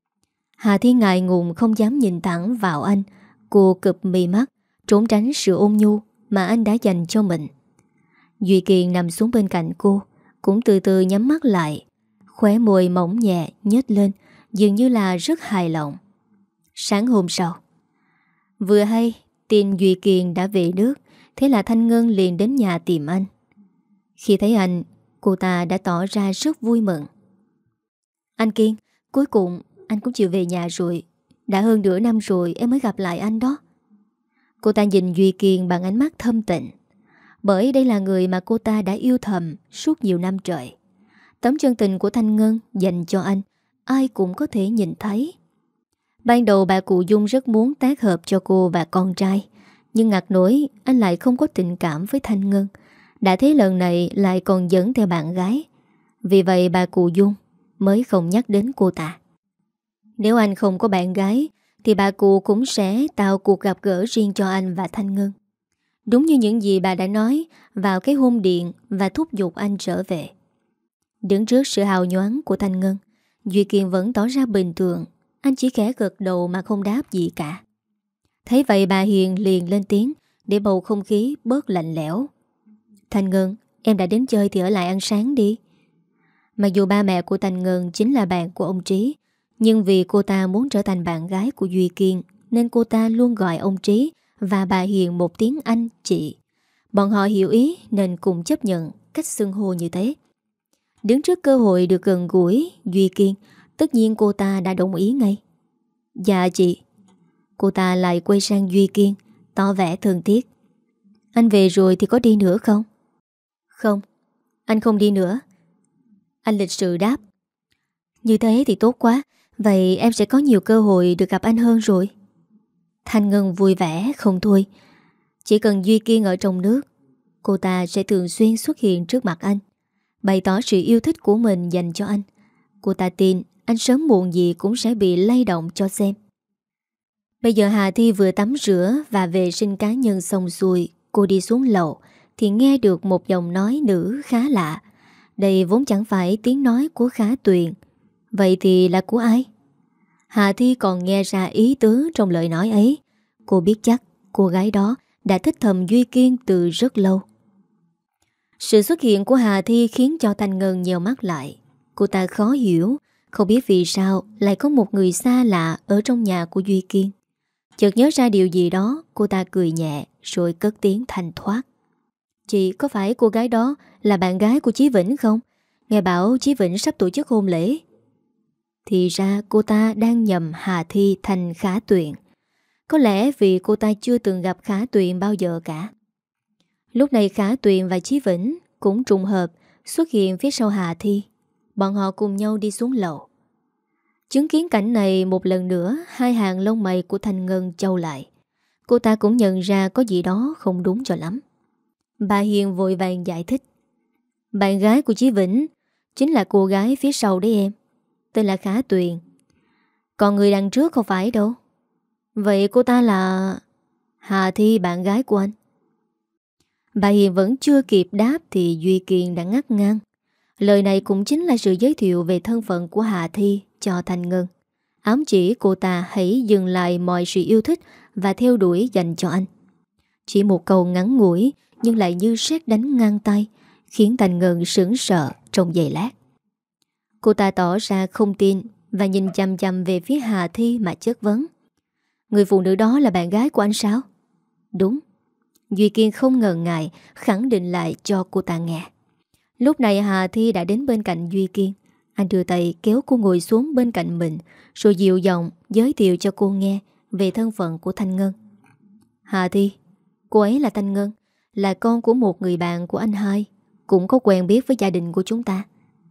Hà Thi ngại ngùng không dám nhìn thẳng vào anh. Cô cụp mì mắt, trốn tránh sự ôn nhu mà anh đã dành cho mình. Duy Kiên nằm xuống bên cạnh cô, cũng từ từ nhắm mắt lại. Khóe môi mỏng nhẹ nhếch lên, dường như là rất hài lòng. Sáng hôm sau, vừa hay tin Duy Kiên đã về nước. Thế là Thanh Ngân liền đến nhà tìm anh. Khi thấy anh, cô ta đã tỏ ra rất vui mừng. Anh Kiên, cuối cùng anh cũng chịu về nhà rồi. Đã hơn nửa năm rồi em mới gặp lại anh đó. Cô ta nhìn Duy Kiên bằng ánh mắt thâm tình. Bởi đây là người mà cô ta đã yêu thầm suốt nhiều năm trời. Tấm chân tình của Thanh Ngân dành cho anh, ai cũng có thể nhìn thấy. Ban đầu bà cụ Dung rất muốn tác hợp cho cô và con trai. Nhưng ngặt nổi anh lại không có tình cảm với Thanh Ngân. Đã thế lần này lại còn dẫn theo bạn gái. Vì vậy bà cụ Dung mới không nhắc đến cô ta. Nếu anh không có bạn gái thì bà cụ cũng sẽ tạo cuộc gặp gỡ riêng cho anh và Thanh Ngân. Đúng như những gì bà đã nói vào cái hôm điện và thúc giục anh trở về. Đứng trước sự hào nhoáng của Thanh Ngân, Duy Kiên vẫn tỏ ra bình thường. Anh chỉ khẽ gật đầu mà không đáp gì cả. Thấy vậy bà Hiền liền lên tiếng để bầu không khí bớt lạnh lẽo. Thanh Ngân, em đã đến chơi thì ở lại ăn sáng đi. Mặc dù ba mẹ của Thanh Ngân chính là bạn của ông Trí, nhưng vì cô ta muốn trở thành bạn gái của Duy Kiên nên cô ta luôn gọi ông Trí và bà Hiền một tiếng anh, chị. Bọn họ hiểu ý nên cùng chấp nhận cách xưng hô như thế. Đứng trước cơ hội được gần gũi Duy Kiên, tất nhiên cô ta đã đồng ý ngay. Dạ chị. Cô ta lại quay sang Duy Kiên, tỏ vẻ thân thiết. Anh về rồi thì có đi nữa không? Không, anh không đi nữa. Anh lịch sự đáp. Như thế thì tốt quá. Vậy em sẽ có nhiều cơ hội được gặp anh hơn rồi. Thanh Ngân vui vẻ không thôi. Chỉ cần Duy Kiên ở trong nước, cô ta sẽ thường xuyên xuất hiện trước mặt anh, bày tỏ sự yêu thích của mình dành cho anh. Cô ta tin anh sớm muộn gì cũng sẽ bị lay động cho xem. Bây giờ Hà Thi vừa tắm rửa và vệ sinh cá nhân xong xuôi. Cô đi xuống lầu thì nghe được một giọng nói nữ khá lạ. Đây vốn chẳng phải tiếng nói của Khả Tuyền. Vậy thì là của ai? Hà Thi còn nghe ra ý tứ trong lời nói ấy. Cô biết chắc cô gái đó đã thích thầm Duy Kiên từ rất lâu. Sự xuất hiện của Hà Thi khiến cho Thanh Ngân nheo mắt lại. Cô ta khó hiểu, không biết vì sao lại có một người xa lạ ở trong nhà của Duy Kiên. Chợt nhớ ra điều gì đó, cô ta cười nhẹ rồi cất tiếng thanh thoát. Chị, có phải cô gái đó là bạn gái của Chí Vĩnh không? Nghe bảo Chí Vĩnh sắp tổ chức hôn lễ. Thì ra cô ta đang nhầm Hà Thi thành Khả Tuyền. Có lẽ vì cô ta chưa từng gặp Khả Tuyền bao giờ cả. Lúc này Khả Tuyền và Chí Vĩnh cũng trùng hợp xuất hiện phía sau Hà Thi. Bọn họ cùng nhau đi xuống lầu. Chứng kiến cảnh này một lần nữa, hai hàng lông mày của Thanh Ngân chau lại. Cô ta cũng nhận ra có gì đó không đúng cho lắm. Bà Hiền vội vàng giải thích. Bạn gái của Chí Vĩnh chính là cô gái phía sau đấy em, tên là Khả Tuyền. Còn người đằng trước không phải đâu. Vậy cô ta là Hà Thi, bạn gái của anh. Bà Hiền vẫn chưa kịp đáp thì Duy Kiên đã ngắt ngang. Lời này cũng chính là sự giới thiệu về thân phận của Hà Thi cho Thanh Ngân, ám chỉ cô ta hãy dừng lại mọi sự yêu thích và theo đuổi dành cho anh. Chỉ một câu ngắn ngủi nhưng lại như sét đánh ngang tay, khiến Thanh Ngân sững sờ trong giây lát. Cô ta tỏ ra không tin và nhìn chằm chằm về phía Hà Thi mà chất vấn. Người phụ nữ đó là bạn gái của anh sao? Đúng. Duy Kiên không ngần ngại khẳng định lại cho cô ta nghe. Lúc này Hà Thi đã đến bên cạnh Duy Kiên. Anh đưa tay kéo cô ngồi xuống bên cạnh mình, rồi dịu giọng giới thiệu cho cô nghe về thân phận của Thanh Ngân. Hà Thi, cô ấy là Thanh Ngân, là con của một người bạn của anh hai, cũng có quen biết với gia đình của chúng ta.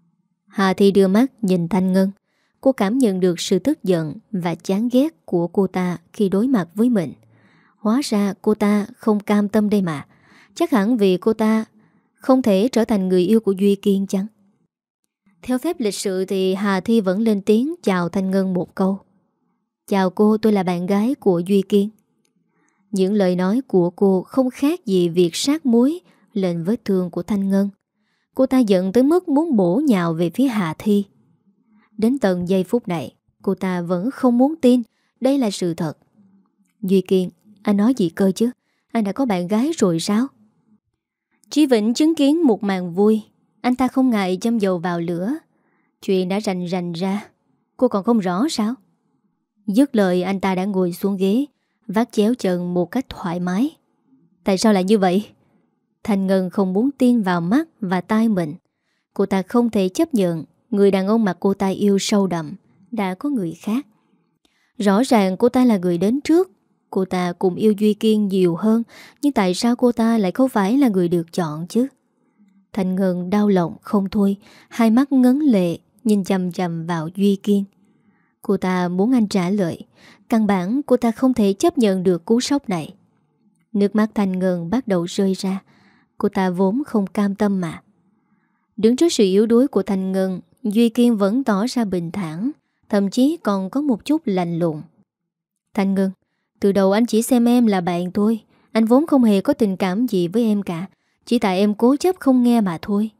Hà Thi đưa mắt nhìn Thanh Ngân. Cô cảm nhận được sự tức giận và chán ghét của cô ta khi đối mặt với mình. Hóa ra cô ta không cam tâm đây mà. Chắc hẳn vì cô ta không thể trở thành người yêu của Duy Kiên chăng? Theo phép lịch sự thì Hà Thi vẫn lên tiếng chào Thanh Ngân một câu. Chào cô, tôi là bạn gái của Duy Kiên. Những lời nói của cô không khác gì việc sát muối lên vết thương của Thanh Ngân. Cô ta giận tới mức muốn bổ nhào về phía Hà Thi. Đến tận giây phút này, cô ta vẫn không muốn tin đây là sự thật. Duy Kiên, anh nói gì cơ chứ? Anh đã có bạn gái rồi sao? Chí Vĩnh chứng kiến một màn vui. Anh ta không ngại châm dầu vào lửa. Chuyện đã rành rành ra, cô còn không rõ sao? Dứt lời, anh ta đã ngồi xuống ghế, vắt chéo chân một cách thoải mái. Tại sao lại như vậy? Thanh Ngân không muốn tin vào mắt và tai mình. Cô ta không thể chấp nhận người đàn ông mà cô ta yêu sâu đậm đã có người khác. Rõ ràng cô ta là người đến trước. Cô ta cũng yêu Duy Kiên nhiều hơn, nhưng tại sao cô ta lại không phải là người được chọn chứ? Thanh Ngân đau lòng không thôi, hai mắt ngấn lệ nhìn chằm chằm vào Duy Kiên. Cô ta muốn anh trả lời. Căn bản cô ta không thể chấp nhận được cú sốc này. Nước mắt Thanh Ngân bắt đầu rơi ra. Cô ta vốn không cam tâm mà. Đứng trước sự yếu đuối của Thanh Ngân, Duy Kiên vẫn tỏ ra bình thản, thậm chí còn có một chút lạnh lùng. Thanh Ngân, từ đầu anh chỉ xem em là bạn thôi. Anh vốn không hề có tình cảm gì với em cả. Chỉ tại em cố chấp không nghe mà thôi.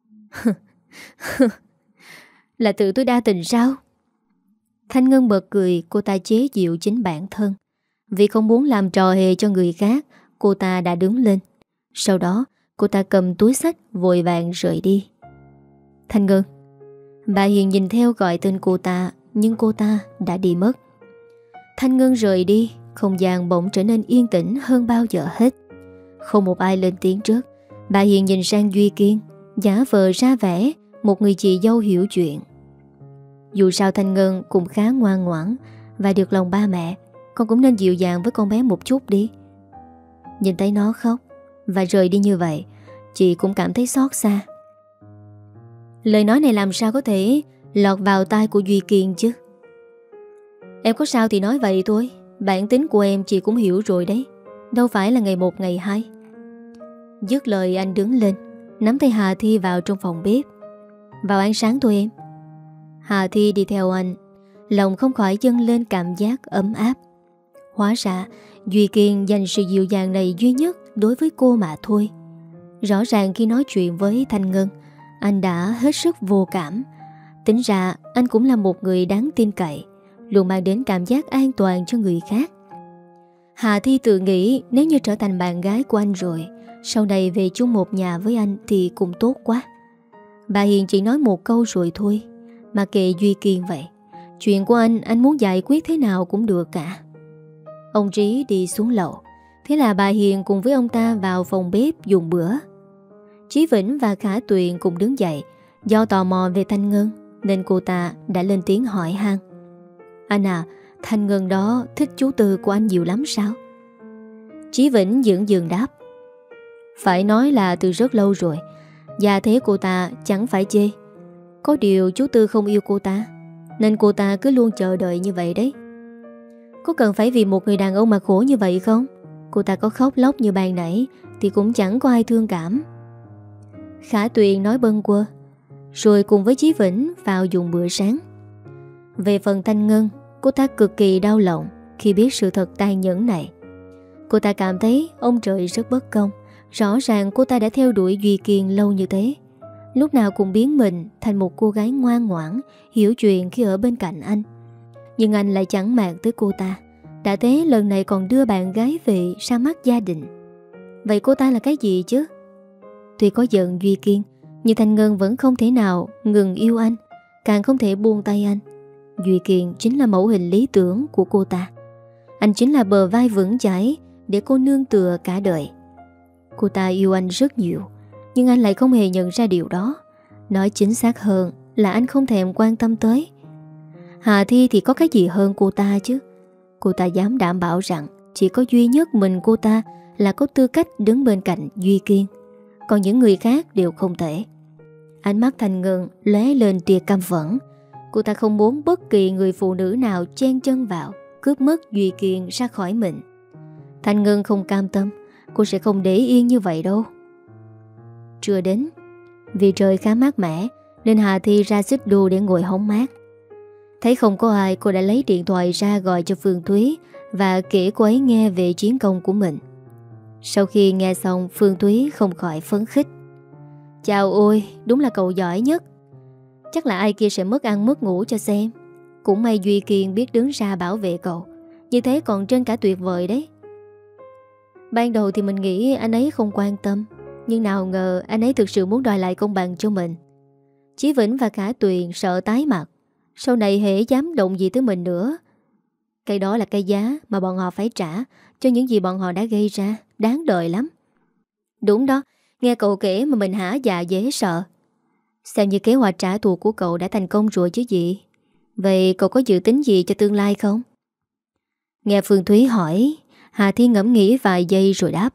Là tự tôi đa tình sao? Thanh Ngân bật cười. Cô ta chế giễu chính bản thân. Vì không muốn làm trò hề cho người khác, cô ta đã đứng lên. Sau đó cô ta cầm túi xách vội vàng rời đi. Thanh Ngân. Bà Hiền nhìn theo gọi tên cô ta, nhưng cô ta đã đi mất. Thanh Ngân rời đi, không gian bỗng trở nên yên tĩnh hơn bao giờ hết. Không một ai lên tiếng trước. Bà Hiền nhìn sang Duy Kiên, giả vờ ra vẻ một người chị dâu hiểu chuyện. Dù sao Thanh Ngân cũng khá ngoan ngoãn và được lòng ba mẹ, con cũng nên dịu dàng với con bé một chút đi. Nhìn thấy nó khóc và rời đi như vậy, chị cũng cảm thấy xót xa. Lời nói này làm sao có thể lọt vào tai của Duy Kiên chứ? Em có sao thì nói vậy thôi. Bản tính của em chị cũng hiểu rồi đấy. Đâu phải là ngày một ngày hai. Dứt lời anh đứng lên, nắm tay Hà Thi vào trong phòng bếp. Vào ăn sáng thôi em. Hà Thi đi theo anh, lòng không khỏi dâng lên cảm giác ấm áp. Hóa ra Duy Kiên dành sự dịu dàng này duy nhất đối với cô mà thôi. Rõ ràng khi nói chuyện với Thanh Ngân, anh đã hết sức vô cảm. Tính ra anh cũng là một người đáng tin cậy, luôn mang đến cảm giác an toàn cho người khác. Hà Thi tự nghĩ nếu như trở thành bạn gái của anh rồi, sau này về chung một nhà với anh thì cũng tốt quá. Bà Hiền chỉ nói một câu rồi thôi, mà kệ Duy Kiên vậy. Chuyện của anh, anh muốn giải quyết thế nào cũng được cả. Ông Trí đi xuống lầu. Thế là bà Hiền cùng với ông ta vào phòng bếp dùng bữa. Chí Vĩnh và Khả Tuyền cùng đứng dậy. Do tò mò về Thanh Ngân nên cô ta đã lên tiếng hỏi han. Anh à, Thanh Ngân đó thích chú Tư của anh nhiều lắm sao? Chí Vĩnh dưỡng dường đáp. Phải nói là từ rất lâu rồi. Và thế cô ta chẳng phải chê. Có điều chú Tư không yêu cô ta, nên cô ta cứ luôn chờ đợi như vậy đấy. Có cần phải vì một người đàn ông mà khổ như vậy không? Cô ta có khóc lóc như ban nãy thì cũng chẳng có ai thương cảm. Khả Tuyền nói bâng quơ, rồi cùng với Chí Vĩnh vào dùng bữa sáng. Về phần Thanh Ngân, cô ta cực kỳ đau lòng khi biết sự thật tàn nhẫn này. Cô ta cảm thấy ông trời rất bất công. Rõ ràng cô ta đã theo đuổi Duy Kiên lâu như thế, lúc nào cũng biến mình thành một cô gái ngoan ngoãn, hiểu chuyện khi ở bên cạnh anh. Nhưng anh lại chẳng màng tới cô ta. Đã thế lần này còn đưa bạn gái về ra mắt gia đình. Vậy cô ta là cái gì chứ? Tuy có giận Duy Kiên, nhưng Thanh Ngân vẫn không thể nào ngừng yêu anh, càng không thể buông tay anh. Duy Kiên chính là mẫu hình lý tưởng của cô ta. Anh chính là bờ vai vững chãi để cô nương tựa cả đời. Cô ta yêu anh rất nhiều, nhưng anh lại không hề nhận ra điều đó. Nói chính xác hơn là anh không thèm quan tâm tới. Hà Thi thì có cái gì hơn cô ta chứ? Cô ta dám đảm bảo rằng chỉ có duy nhất mình cô ta là có tư cách đứng bên cạnh Duy Kiên, còn những người khác đều không thể. Ánh mắt Thanh Ngân lóe lên tia căm phẫn. Cô ta không muốn bất kỳ người phụ nữ nào chen chân vào, cướp mất Duy Kiên ra khỏi mình. Thanh Ngân không cam tâm. Cô sẽ không để yên như vậy đâu. Trưa đến, vì trời khá mát mẻ nên Hà Thi ra xích đu để ngồi hóng mát. Thấy không có ai, cô đã lấy điện thoại ra gọi cho Phương Thúy và kể cô ấy nghe về chiến công của mình. Sau khi nghe xong, Phương Thúy không khỏi phấn khích. Chào ôi, đúng là cậu giỏi nhất. Chắc là ai kia sẽ mất ăn mất ngủ cho xem. Cũng may Duy Kiên biết đứng ra bảo vệ cậu. Như thế còn trên cả tuyệt vời đấy. Ban đầu thì mình nghĩ anh ấy không quan tâm, nhưng nào ngờ anh ấy thực sự muốn đòi lại công bằng cho mình. Chí Vĩnh và cả Tuyền sợ tái mặt. Sau này hễ dám động gì tới mình nữa. Cái đó là cái giá mà bọn họ phải trả cho những gì bọn họ đã gây ra. Đáng đời lắm. Đúng đó, nghe cậu kể mà mình hả dạ dễ sợ. Xem như kế hoạch trả thù của cậu đã thành công rồi chứ gì. Vậy cậu có dự tính gì cho tương lai không? Nghe Phương Thúy hỏi, Hà Thiên ngẫm nghĩ vài giây rồi đáp.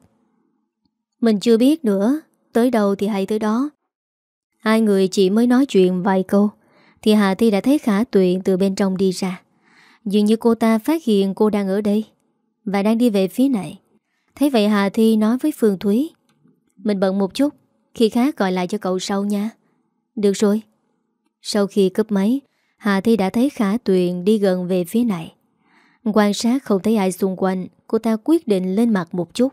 Mình chưa biết nữa, tới đâu thì hay tới đó. Hai người chỉ mới nói chuyện vài câu thì Hà Thi đã thấy Khả Tuyền từ bên trong đi ra. Dường như cô ta phát hiện cô đang ở đây và đang đi về phía này. Thấy vậy Hà Thi nói với Phương Thúy, mình bận một chút, khi khác gọi lại cho cậu sau nha. Được rồi. Sau khi cúp máy, Hà Thi đã thấy Khả Tuyền đi gần về phía này. Quan sát không thấy ai xung quanh, cô ta quyết định lên mặt một chút.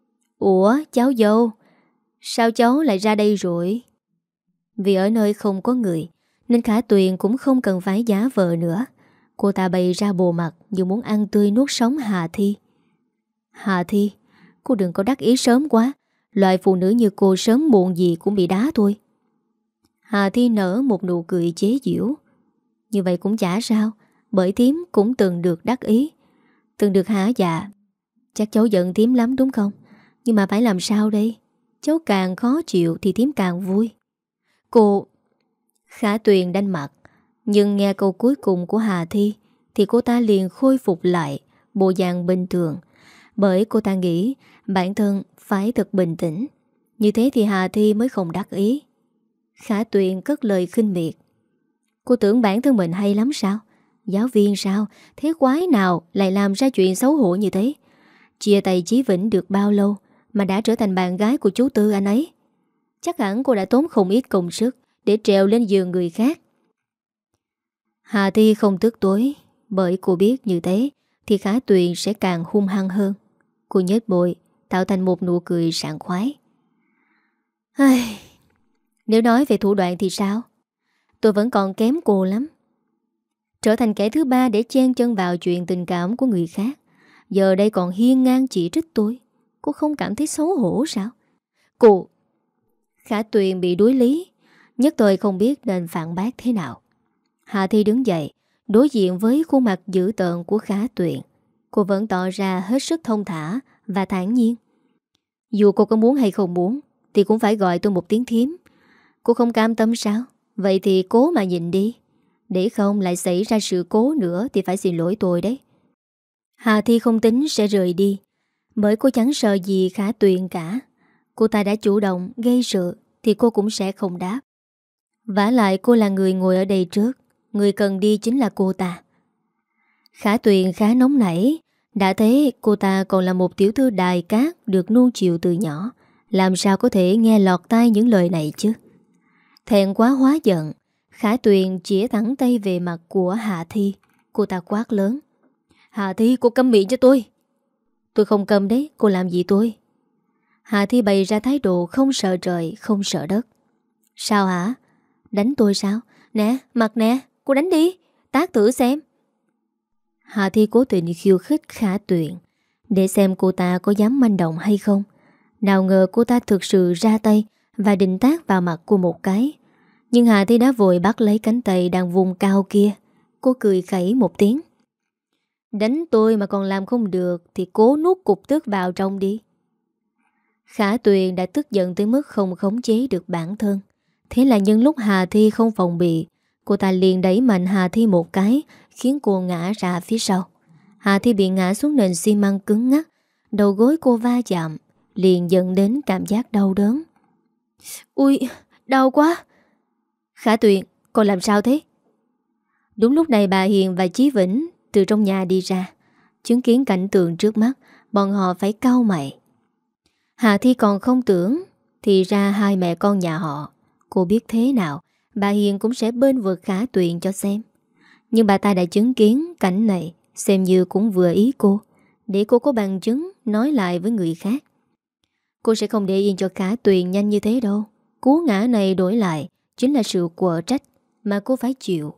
Ủa cháu dâu, sao cháu lại ra đây rồi? Vì ở nơi không có người nên Khả Tuyền cũng không cần phải giả vờ nữa. Cô ta bày ra bộ mặt như muốn ăn tươi nuốt sống Hà Thi. Hà Thi, cô đừng có đắc ý sớm quá. Loại phụ nữ như cô sớm muộn gì cũng bị đá thôi. Hà Thi nở một nụ cười chế giễu. Như vậy cũng chả sao, bởi thím cũng từng được đắc ý, từng được hả dạ. Chắc cháu giận thím lắm đúng không? Nhưng mà phải làm sao đây? Cháu càng khó chịu thì thím càng vui. Cô... Khả Tuyền đanh mặt. Nhưng nghe câu cuối cùng của Hà Thi thì cô ta liền khôi phục lại bộ dạng bình thường. Bởi cô ta nghĩ bản thân phải thật bình tĩnh. Như thế thì Hà Thi mới không đắc ý. Khả Tuyền cất lời khinh miệt. Cô tưởng bản thân mình hay lắm sao? Giáo viên sao? Thế quái nào lại làm ra chuyện xấu hổ như thế? Chia tay Chí Vĩnh được bao lâu mà đã trở thành bạn gái của chú Tư anh ấy? Chắc hẳn cô đã tốn không ít công sức để trèo lên giường người khác. Hà Thi không tức tối, bởi cô biết như thế thì Khả Tuyền sẽ càng hung hăng hơn. Cô nhếch môi, tạo thành một nụ cười sảng khoái. Ai... Nếu nói về thủ đoạn thì sao? Tôi vẫn còn kém cô lắm. Trở thành kẻ thứ ba để chen chân vào chuyện tình cảm của người khác. Giờ đây còn hiên ngang chỉ trích tôi. Cô không cảm thấy xấu hổ sao? Cô... Khả Tuyền bị đối lý, nhất thời không biết nên phản bác thế nào. Hà Thi đứng dậy, đối diện với khuôn mặt dữ tợn của Khả Tuyền. Cô vẫn tỏ ra hết sức thông thả và thản nhiên. Dù cô có muốn hay không muốn thì cũng phải gọi tôi một tiếng thím. Cô không cam tâm sao? Vậy thì cố mà nhìn đi. Để không lại xảy ra sự cố nữa thì phải xin lỗi tôi đấy. Hà Thi không tính sẽ rời đi, bởi cô chẳng sợ gì Khả Tuyền cả. Cô ta đã chủ động gây sự thì cô cũng sẽ không đáp. Vả lại cô là người ngồi ở đây trước, người cần đi chính là cô ta. Khả Tuyền khá nóng nảy. Đã thế cô ta còn là một tiểu thư đài cát được nuông chiều từ nhỏ, làm sao có thể nghe lọt tai những lời này chứ? Thẹn quá hóa giận, Khả Tuyền chĩa thẳng tay về mặt của Hà Thi. Cô ta quát lớn. Hà Thi, cô câm miệng cho tôi. Tôi không câm đấy, cô làm gì tôi? Hà Thi bày ra thái độ không sợ trời, không sợ đất. Sao hả? Đánh tôi sao? Nè, mặt nè, cô đánh đi, tát thử xem. Hà Thi cố tình khiêu khích Khả Tuyền để xem cô ta có dám manh động hay không. Nào ngờ cô ta thực sự ra tay và định tát vào mặt cô một cái. Nhưng Hà Thi đã vội bắt lấy cánh tay đang vùng cao kia. Cô cười khẩy một tiếng. Đánh tôi mà còn làm không được thì cố nuốt cục tức vào trong đi. Khả Tuyền đã tức giận tới mức không khống chế được bản thân. Thế là nhân lúc Hà Thi không phòng bị, cô ta liền đẩy mạnh Hà Thi một cái, khiến cô ngã ra phía sau. Hà Thi bị ngã xuống nền xi măng cứng ngắc, đầu gối cô va chạm, liền dẫn đến cảm giác đau đớn. Ui, đau quá. Khả Tuyền, con làm sao thế? Đúng lúc này bà Hiền và Chí Vĩnh từ trong nhà đi ra. Chứng kiến cảnh tượng trước mắt, bọn họ phải cau mày. Hà Thi còn không tưởng, thì ra hai mẹ con nhà họ. Cô biết thế nào bà Hiền cũng sẽ bên vực Khả Tuyền cho xem. Nhưng bà ta đã chứng kiến cảnh này, xem như cũng vừa ý cô, để cô có bằng chứng nói lại với người khác. Cô sẽ không để yên cho Khả Tuyền nhanh như thế đâu. Cú ngã này đổi lại chính là sự quở trách mà cô phải chịu.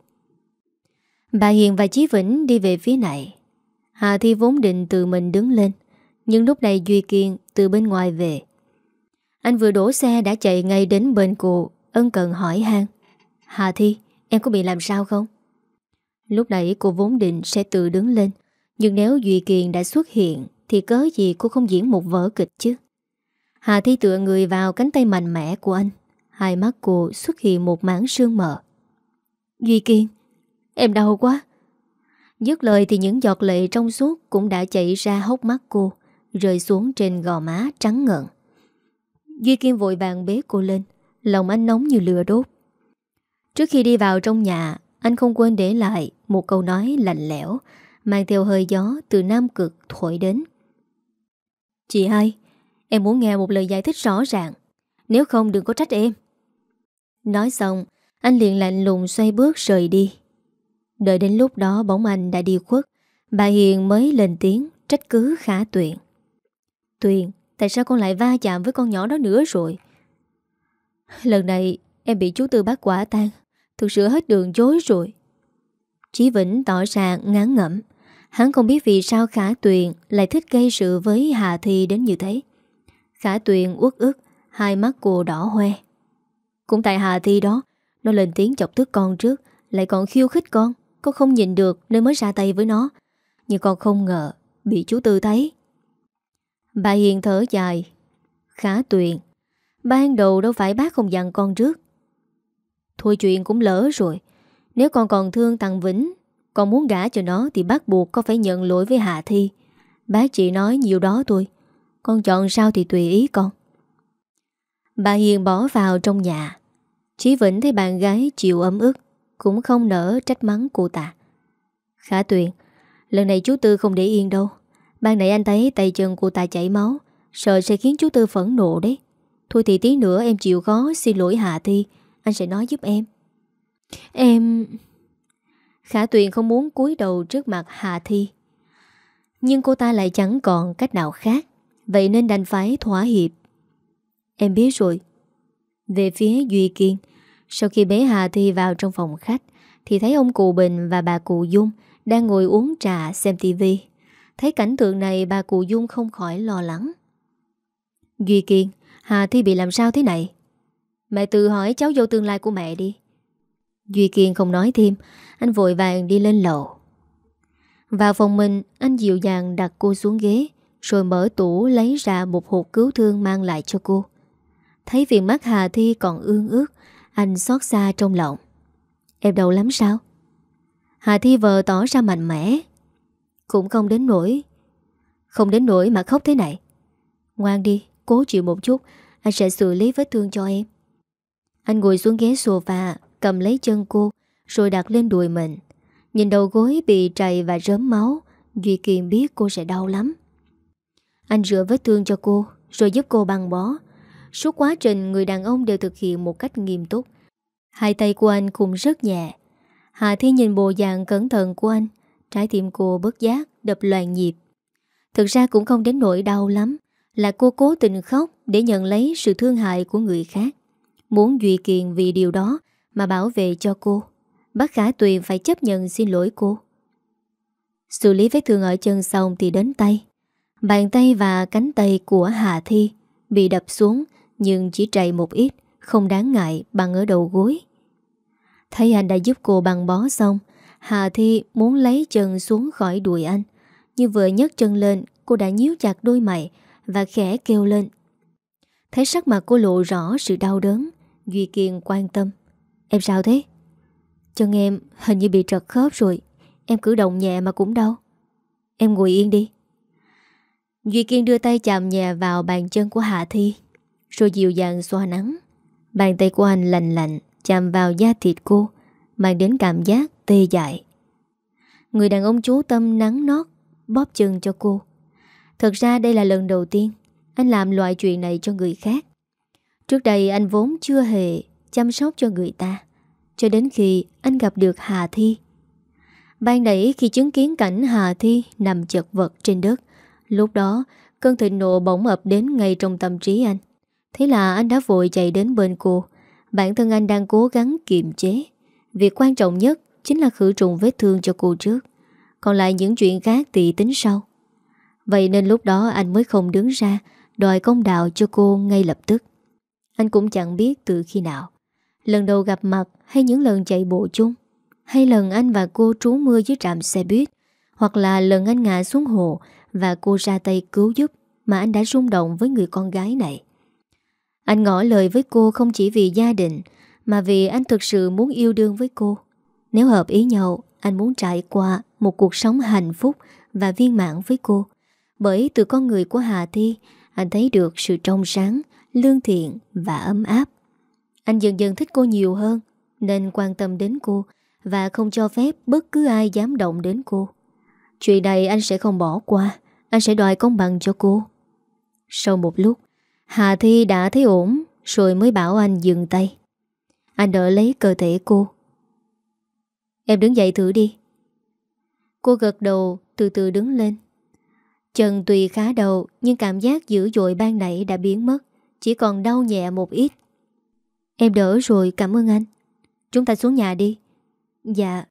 Bà Hiền và Chí Vĩnh đi về phía này. Hà Thi vốn định tự mình đứng lên, nhưng lúc này Duy Kiên từ bên ngoài về. Anh vừa đổ xe đã chạy ngay đến bên cô, ân cần hỏi han: Hà Thi, em có bị làm sao không? Lúc nãy cô vốn định sẽ tự đứng lên, nhưng nếu Duy Kiên đã xuất hiện thì cớ gì cô không diễn một vở kịch chứ. Hà Thi tựa người vào cánh tay mạnh mẽ của anh. Hai mắt cô xuất hiện một mảng sương mờ. Duy Kiên, em đau quá. Dứt lời thì những giọt lệ trong suốt cũng đã chảy ra hốc mắt cô, rơi xuống trên gò má trắng ngần. Duy Kiên vội vàng bế cô lên, lòng anh nóng như lửa đốt. Trước khi đi vào trong nhà, anh không quên để lại một câu nói lạnh lẽo, mang theo hơi gió từ Nam Cực thổi đến. Chị hai, em muốn nghe một lời giải thích rõ ràng, nếu không đừng có trách em. Nói xong, anh liền lạnh lùng xoay bước rời đi. Đợi đến lúc đó bóng anh đã đi khuất, bà Hiền mới lên tiếng trách cứ Khả Tuyền. Tuyền, tại sao con lại va chạm với con nhỏ đó nữa rồi? Lần này em bị chú Tư bắt quả tang, thực sự hết đường chối rồi. Chí Vĩnh tỏ ra ngán ngẩm. Hắn không biết vì sao Khả Tuyền lại thích gây sự với Hà Thi đến như thế. Khả Tuyền uất ức, hai mắt cô đỏ hoe. Cũng tại Hà Thi đó, nó lên tiếng chọc tức con trước, lại còn khiêu khích con. Con không nhìn được nên mới ra tay với nó, nhưng con không ngờ bị chú Tư thấy. Bà Hiền thở dài. Khả Tuyền, ban đầu đâu phải bác không dặn con trước. Thôi chuyện cũng lỡ rồi. Nếu con còn thương thằng Vĩnh, con muốn gả cho nó thì bắt buộc con phải nhận lỗi với Hà Thi. Bác chỉ nói nhiều đó thôi, con chọn sao thì tùy ý con. Bà Hiền bỏ vào trong nhà. Chí Vĩnh thấy bạn gái chịu ấm ức, cũng không nỡ trách mắng cô ta. Khả Tuyền, lần này chú Tư không để yên đâu. Ban nãy anh thấy tay chân cô ta chảy máu, sợ sẽ khiến chú Tư phẫn nộ đấy. Thôi thì tí nữa em chịu khó xin lỗi Hà Thi, anh sẽ nói giúp em. Em... Khả Tuyền không muốn cúi đầu trước mặt Hà Thi, nhưng cô ta lại chẳng còn cách nào khác, vậy nên đành phải thỏa hiệp. Em biết rồi. Về phía Duy Kiên, sau khi bế Hà Thi vào trong phòng khách thì thấy ông cụ Bình và bà cụ Dung đang ngồi uống trà xem tivi. Thấy cảnh tượng này, bà cụ Dung không khỏi lo lắng. Duy Kiên, Hà Thi bị làm sao thế này? Mẹ tự hỏi cháu dâu tương lai của mẹ đi. Duy Kiên không nói thêm, anh vội vàng đi lên lầu. Vào phòng mình, anh dịu dàng đặt cô xuống ghế, rồi mở tủ lấy ra một hộp cứu thương mang lại cho cô. Thấy viền mắt Hà Thi còn ương ướt, anh xót xa trong lòng. Em đau lắm sao? Hà Thi vờ tỏ ra mạnh mẽ. Cũng không đến nỗi. Không đến nỗi mà khóc thế này. Ngoan đi, cố chịu một chút, anh sẽ xử lý vết thương cho em. Anh ngồi xuống ghế sofa, cầm lấy chân cô, rồi đặt lên đùi mình. Nhìn đầu gối bị trầy và rớm máu, Duy Kiên biết cô sẽ đau lắm. Anh rửa vết thương cho cô, rồi giúp cô băng bó. Suốt quá trình người đàn ông đều thực hiện một cách nghiêm túc. Hai tay của anh cũng rất nhẹ. Hà Thi nhìn bộ dạng cẩn thận của anh, trái tim cô bất giác đập loạn nhịp. Thực ra cũng không đến nỗi đau lắm, là cô cố tình khóc để nhận lấy sự thương hại của người khác. Muốn Duy Kiên vì điều đó mà bảo vệ cho cô, bác Khả Tuyền phải chấp nhận xin lỗi cô. Xử lý vết thương ở chân xong thì đến tay. Bàn tay và cánh tay của Hà Thi bị đập xuống, nhưng chỉ trầy một ít, không đáng ngại bằng ở đầu gối. Thấy anh đã giúp cô băng bó xong, Hà Thi muốn lấy chân xuống khỏi đùi anh, nhưng vừa nhấc chân lên, cô đã nhíu chặt đôi mày và khẽ kêu lên. Thấy sắc mặt cô lộ rõ sự đau đớn, Duy Kiên quan tâm. Em sao thế? Chân em hình như bị trật khớp rồi, em cử động nhẹ mà cũng đau. Em ngồi yên đi. Duy Kiên đưa tay chạm nhẹ vào bàn chân của Hà Thi, rồi dịu dàng xoa nắng. Bàn tay của anh lạnh lạnh chạm vào da thịt cô, mang đến cảm giác tê dại. Người đàn ông chú tâm nắng nót bóp chân cho cô. Thật ra đây là lần đầu tiên anh làm loại chuyện này cho người khác. Trước đây anh vốn chưa hề chăm sóc cho người ta, cho đến khi anh gặp được Hà Thi. Ban nãy khi chứng kiến cảnh Hà Thi nằm chật vật trên đất, lúc đó Cơn thịnh nộ bỗng ập đến ngay trong tâm trí anh. Thế là anh đã vội chạy đến bên cô. Bản thân anh đang cố gắng kiềm chế. Việc quan trọng nhất chính là khử trùng vết thương cho cô trước. Còn lại những chuyện khác thì tính sau. Vậy nên lúc đó anh mới không đứng ra đòi công đạo cho cô ngay lập tức. Anh cũng chẳng biết từ khi nào, lần đầu gặp mặt hay những lần chạy bộ chung, hay lần anh và cô trú mưa dưới trạm xe buýt, hoặc là lần anh ngã xuống hồ và cô ra tay cứu giúp, mà anh đã rung động với người con gái này. Anh ngỏ lời với cô không chỉ vì gia đình, mà vì anh thực sự muốn yêu đương với cô. Nếu hợp ý nhau, anh muốn trải qua một cuộc sống hạnh phúc và viên mãn với cô. Bởi từ con người của Hà Thi, anh thấy được sự trong sáng, lương thiện và ấm áp. Anh dần dần thích cô nhiều hơn, nên quan tâm đến cô và không cho phép bất cứ ai dám động đến cô. Chuyện này anh sẽ không bỏ qua. Anh sẽ đòi công bằng cho cô. Sau một lúc, Hà Thi đã thấy ổn, rồi mới bảo anh dừng tay. Anh đỡ lấy cơ thể cô. Em đứng dậy thử đi. Cô gật đầu, từ từ đứng lên. Chân tuy khá đau, nhưng cảm giác dữ dội ban nãy đã biến mất, chỉ còn đau nhẹ một ít. Em đỡ rồi, cảm ơn anh. Chúng ta xuống nhà đi. Dạ.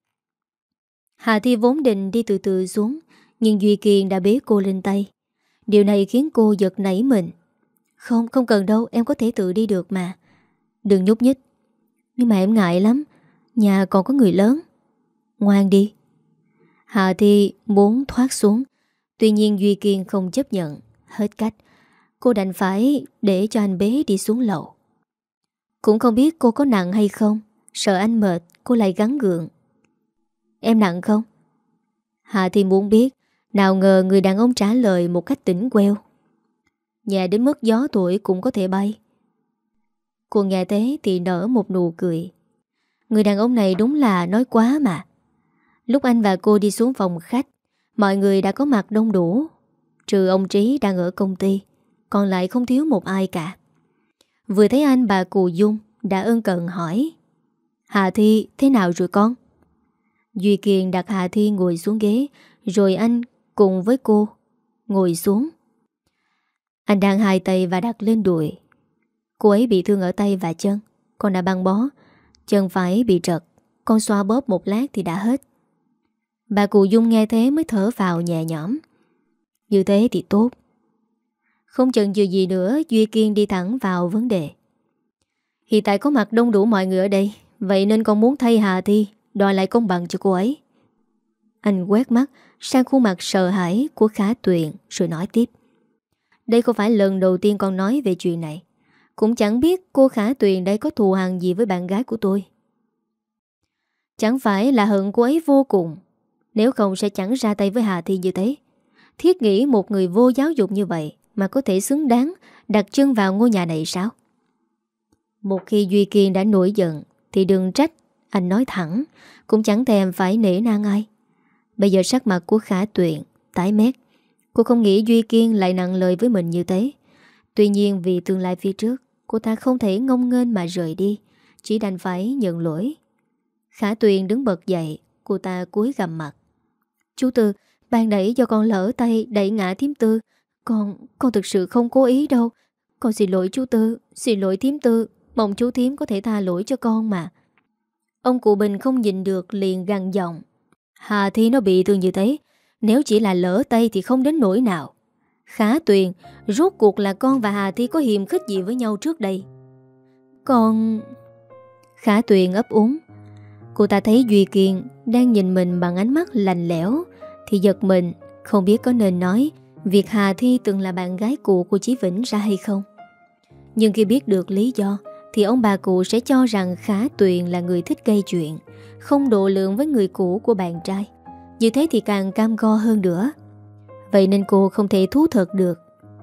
Hà Thi vốn định đi từ từ xuống, nhưng Duy Kiên đã bế cô lên tay. Điều này khiến cô giật nảy mình. Không, không cần đâu, em có thể tự đi được mà. Đừng nhúc nhích. Nhưng mà em ngại lắm, nhà còn có người lớn. Ngoan đi. Hà Thi muốn thoát xuống, tuy nhiên Duy Kiên không chấp nhận. Hết cách, cô đành phải để cho anh bế đi xuống lầu. Cũng không biết cô có nặng hay không. Sợ anh mệt, cô lại gắng gượng. Em nặng không? Hà Thi muốn biết. Nào ngờ người đàn ông trả lời một cách tỉnh queo. Nhẹ đến mức gió thổi cũng có thể bay. Cô nghe thế thì nở một nụ cười. Người đàn ông này đúng là nói quá mà. Lúc anh và cô đi xuống phòng khách, mọi người đã có mặt đông đủ, trừ ông Trí đang ở công ty. Còn lại không thiếu một ai cả. Vừa thấy anh, bà Cù Dung đã ân cần hỏi: Hà Thi thế nào rồi con? Duy Kiên đặt Hà Thi ngồi xuống ghế, rồi anh cùng với cô ngồi xuống. Anh đang hai tay và đặt lên đùi. Cô ấy bị thương ở tay và chân, con đã băng bó. Chân phải bị trật, con xoa bóp một lát thì đã hết. Bà Cụ Dung nghe thế mới thở vào nhẹ nhõm. Như thế thì tốt. Không chần chừ gì nữa, Duy Kiên đi thẳng vào vấn đề. Hiện tại có mặt đông đủ mọi người ở đây, vậy nên con muốn thay Hà Thi đòi lại công bằng cho cô ấy. Anh quét mắt sang khuôn mặt sợ hãi của Khả Tuyền rồi nói tiếp. Đây không phải lần đầu tiên con nói về chuyện này. Cũng chẳng biết cô Khả Tuyền đây có thù hằn gì với bạn gái của tôi. Chẳng phải là hận cô ấy vô cùng, nếu không sẽ chẳng ra tay với Hà Thi như thế. Thiết nghĩ một người vô giáo dục như vậy mà có thể xứng đáng đặt chân vào ngôi nhà này sao? Một khi Duy Kiên đã nổi giận thì đừng trách anh nói thẳng, cũng chẳng thèm phải nể nang ai. Bây giờ sắc mặt của Khả Tuyền tái mét. Cô không nghĩ Duy Kiên lại nặng lời với mình như thế. Tuy nhiên vì tương lai phía trước, cô ta không thể ngông nghênh mà rời đi, chỉ đành phải nhận lỗi. Khả Tuyền đứng bật dậy, cô ta cúi gằm mặt. Chú Tư, ban nãy do con lỡ tay đẩy ngã thím Tư. Con, con thực sự không cố ý đâu. Con xin lỗi chú Tư, xin lỗi thím Tư. Mong chú thím có thể tha lỗi cho con mà. Ông cụ Bình không nhìn được liền gằn giọng. Hà Thi nó bị thương như thế, nếu chỉ là lỡ tay thì không đến nỗi nào. Khả Tuyền, rốt cuộc là con và Hà Thi có hiềm khích gì với nhau trước đây? Con... Khả Tuyền ấp úng. Cô ta thấy Duy Kiên đang nhìn mình bằng ánh mắt lạnh lẽo thì giật mình, không biết có nên nói việc Hà Thi từng là bạn gái cũ của Chí Vĩnh ra hay không. Nhưng khi biết được lý do thì ông bà cụ sẽ cho rằng Khả Tuyền là người thích gây chuyện, không độ lượng với người cũ của bạn trai. Như thế thì càng cam go hơn nữa. Vậy nên cô không thể thú thật được.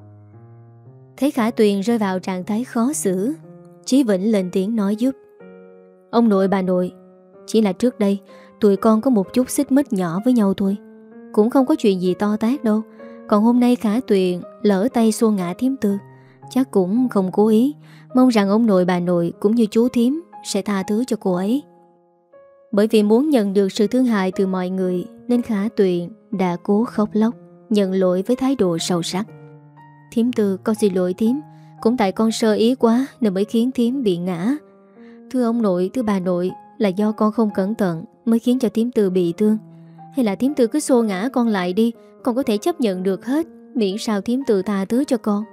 Thấy Khả Tuyền rơi vào trạng thái khó xử, Chí Vĩnh lên tiếng nói giúp. Ông nội bà nội, chỉ là trước đây tụi con có một chút xích mích nhỏ với nhau thôi, cũng không có chuyện gì to tát đâu. Còn hôm nay Khả Tuyền lỡ tay xô ngã thím Tư, chắc cũng không cố ý. Mong rằng ông nội bà nội cũng như chú thím sẽ tha thứ cho cô ấy. Bởi vì muốn nhận được sự thương hại từ mọi người nên Khả Tuyền đã cố khóc lóc nhận lỗi với thái độ sâu sắc. Thím Tư, con xin lỗi thím. Cũng tại con sơ ý quá nên mới khiến thím bị ngã. Thưa ông nội, thưa bà nội, là do con không cẩn thận mới khiến cho thím Tư bị thương. Hay là thím Tư cứ xô ngã con lại đi, con có thể chấp nhận được hết, miễn sao thím Tư tha thứ cho con.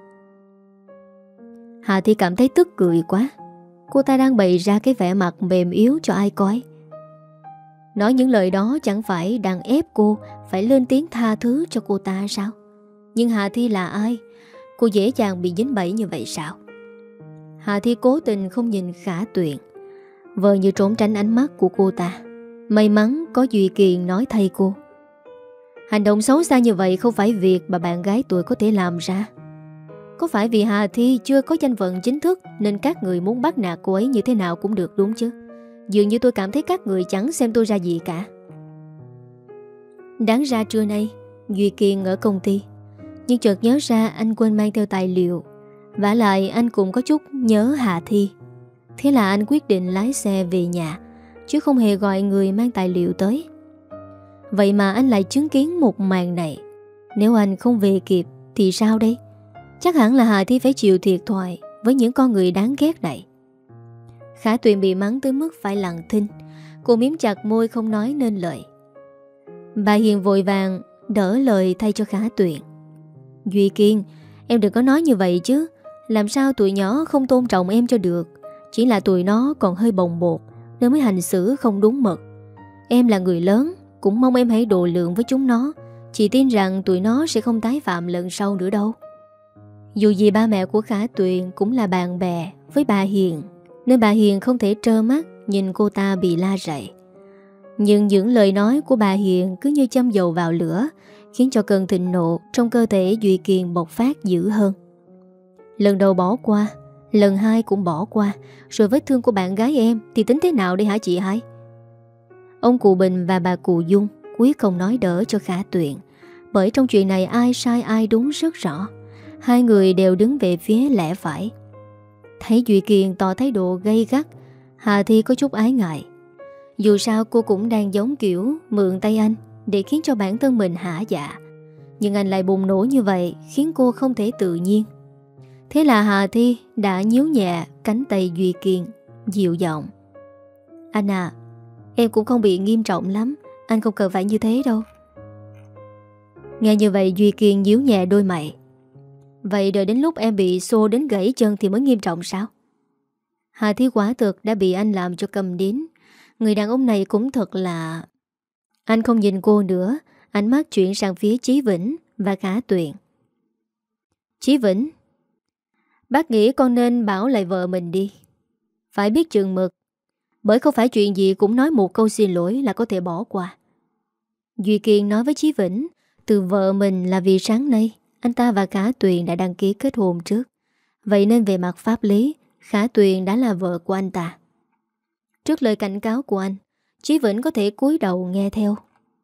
Hà Thi cảm thấy tức cười quá. Cô ta đang bày ra cái vẻ mặt mềm yếu cho ai coi. Nói những lời đó chẳng phải đang ép cô phải lên tiếng tha thứ cho cô ta sao? Nhưng Hà Thi là ai? Cô dễ dàng bị dính bẫy như vậy sao? Hà Thi cố tình không nhìn Khả Tuyền, vờ như trốn tránh ánh mắt của cô ta. May mắn có Duy Kiền nói thay cô. Hành động xấu xa như vậy không phải việc mà bạn gái tôi có thể làm ra. Có phải vì Hà Thi chưa có danh phận chính thức nên các người muốn bắt nạt cô ấy như thế nào cũng được đúng chứ? Dường như tôi cảm thấy các người chẳng xem tôi ra gì cả. Đáng ra trưa nay Duy Kiền ở công ty, nhưng chợt nhớ ra anh quên mang theo tài liệu. Vả lại anh cũng có chút nhớ Hà Thi. Thế là anh quyết định lái xe về nhà, chứ không hề gọi người mang tài liệu tới. Vậy mà anh lại chứng kiến một màn này. Nếu anh không về kịp thì sao đây? Chắc hẳn là Hà Thi phải chịu thiệt thòi với những con người đáng ghét này. Khả Tuyền bị mắng tới mức phải lặng thinh. Cô miếm chặt môi không nói nên lời. Bà Hiền vội vàng đỡ lời thay cho Khả Tuyền. Duy Kiên, em đừng có nói như vậy chứ. Làm sao tụi nhỏ không tôn trọng em cho được. Chỉ là tụi nó còn hơi bồng bột nên mới hành xử không đúng mực. Em là người lớn, cũng mong em hãy độ lượng với chúng nó. Chị tin rằng tụi nó sẽ không tái phạm lần sau nữa đâu. Dù gì ba mẹ của Khả Tuyền cũng là bạn bè với bà Hiền, nên bà Hiền không thể trơ mắt nhìn cô ta bị la rầy. Nhưng những lời nói của bà Hiền cứ như châm dầu vào lửa, khiến cho cơn thịnh nộ trong cơ thể Duy Kiền bộc phát dữ hơn. Lần đầu bỏ qua, lần hai cũng bỏ qua, rồi vết thương của bạn gái em thì tính thế nào đây hả chị hai? Ông cụ Bình và bà cụ Dung quyết không nói đỡ cho Khả Tuyền, bởi trong chuyện này ai sai ai đúng rất rõ. Hai người đều đứng về phía lẽ phải. Thấy Duy Kiền tỏ thái độ gay gắt, Hà Thi có chút ái ngại. Dù sao cô cũng đang giống kiểu mượn tay anh để khiến cho bản thân mình hả dạ. Nhưng anh lại bùng nổ như vậy khiến cô không thể tự nhiên. Thế là Hà Thi đã nhíu nhẹ cánh tay Duy Kiền, dịu giọng. Anh à, em cũng không bị nghiêm trọng lắm, anh không cần phải như thế đâu. Nghe như vậy Duy Kiền nhíu nhẹ đôi mày. Vậy đợi đến lúc em bị xô đến gãy chân thì mới nghiêm trọng sao? Hà Thi quả thực đã bị anh làm cho cầm điến. Người đàn ông này cũng thật là... Anh không nhìn cô nữa, ánh mắt chuyển sang phía Chí Vĩnh và Khả Tuyền. Chí Vĩnh, bác nghĩ con nên bảo lại vợ mình đi. Phải biết chừng mực, bởi không phải chuyện gì cũng nói một câu xin lỗi là có thể bỏ qua. Duy Kiên nói với Chí Vĩnh, từ vợ mình là vì sáng nay anh ta và Khả Tuyền đã đăng ký kết hôn trước. Vậy nên về mặt pháp lý, Khả Tuyền đã là vợ của anh ta. Trước lời cảnh cáo của anh, Chí Vĩnh có thể cúi đầu nghe theo.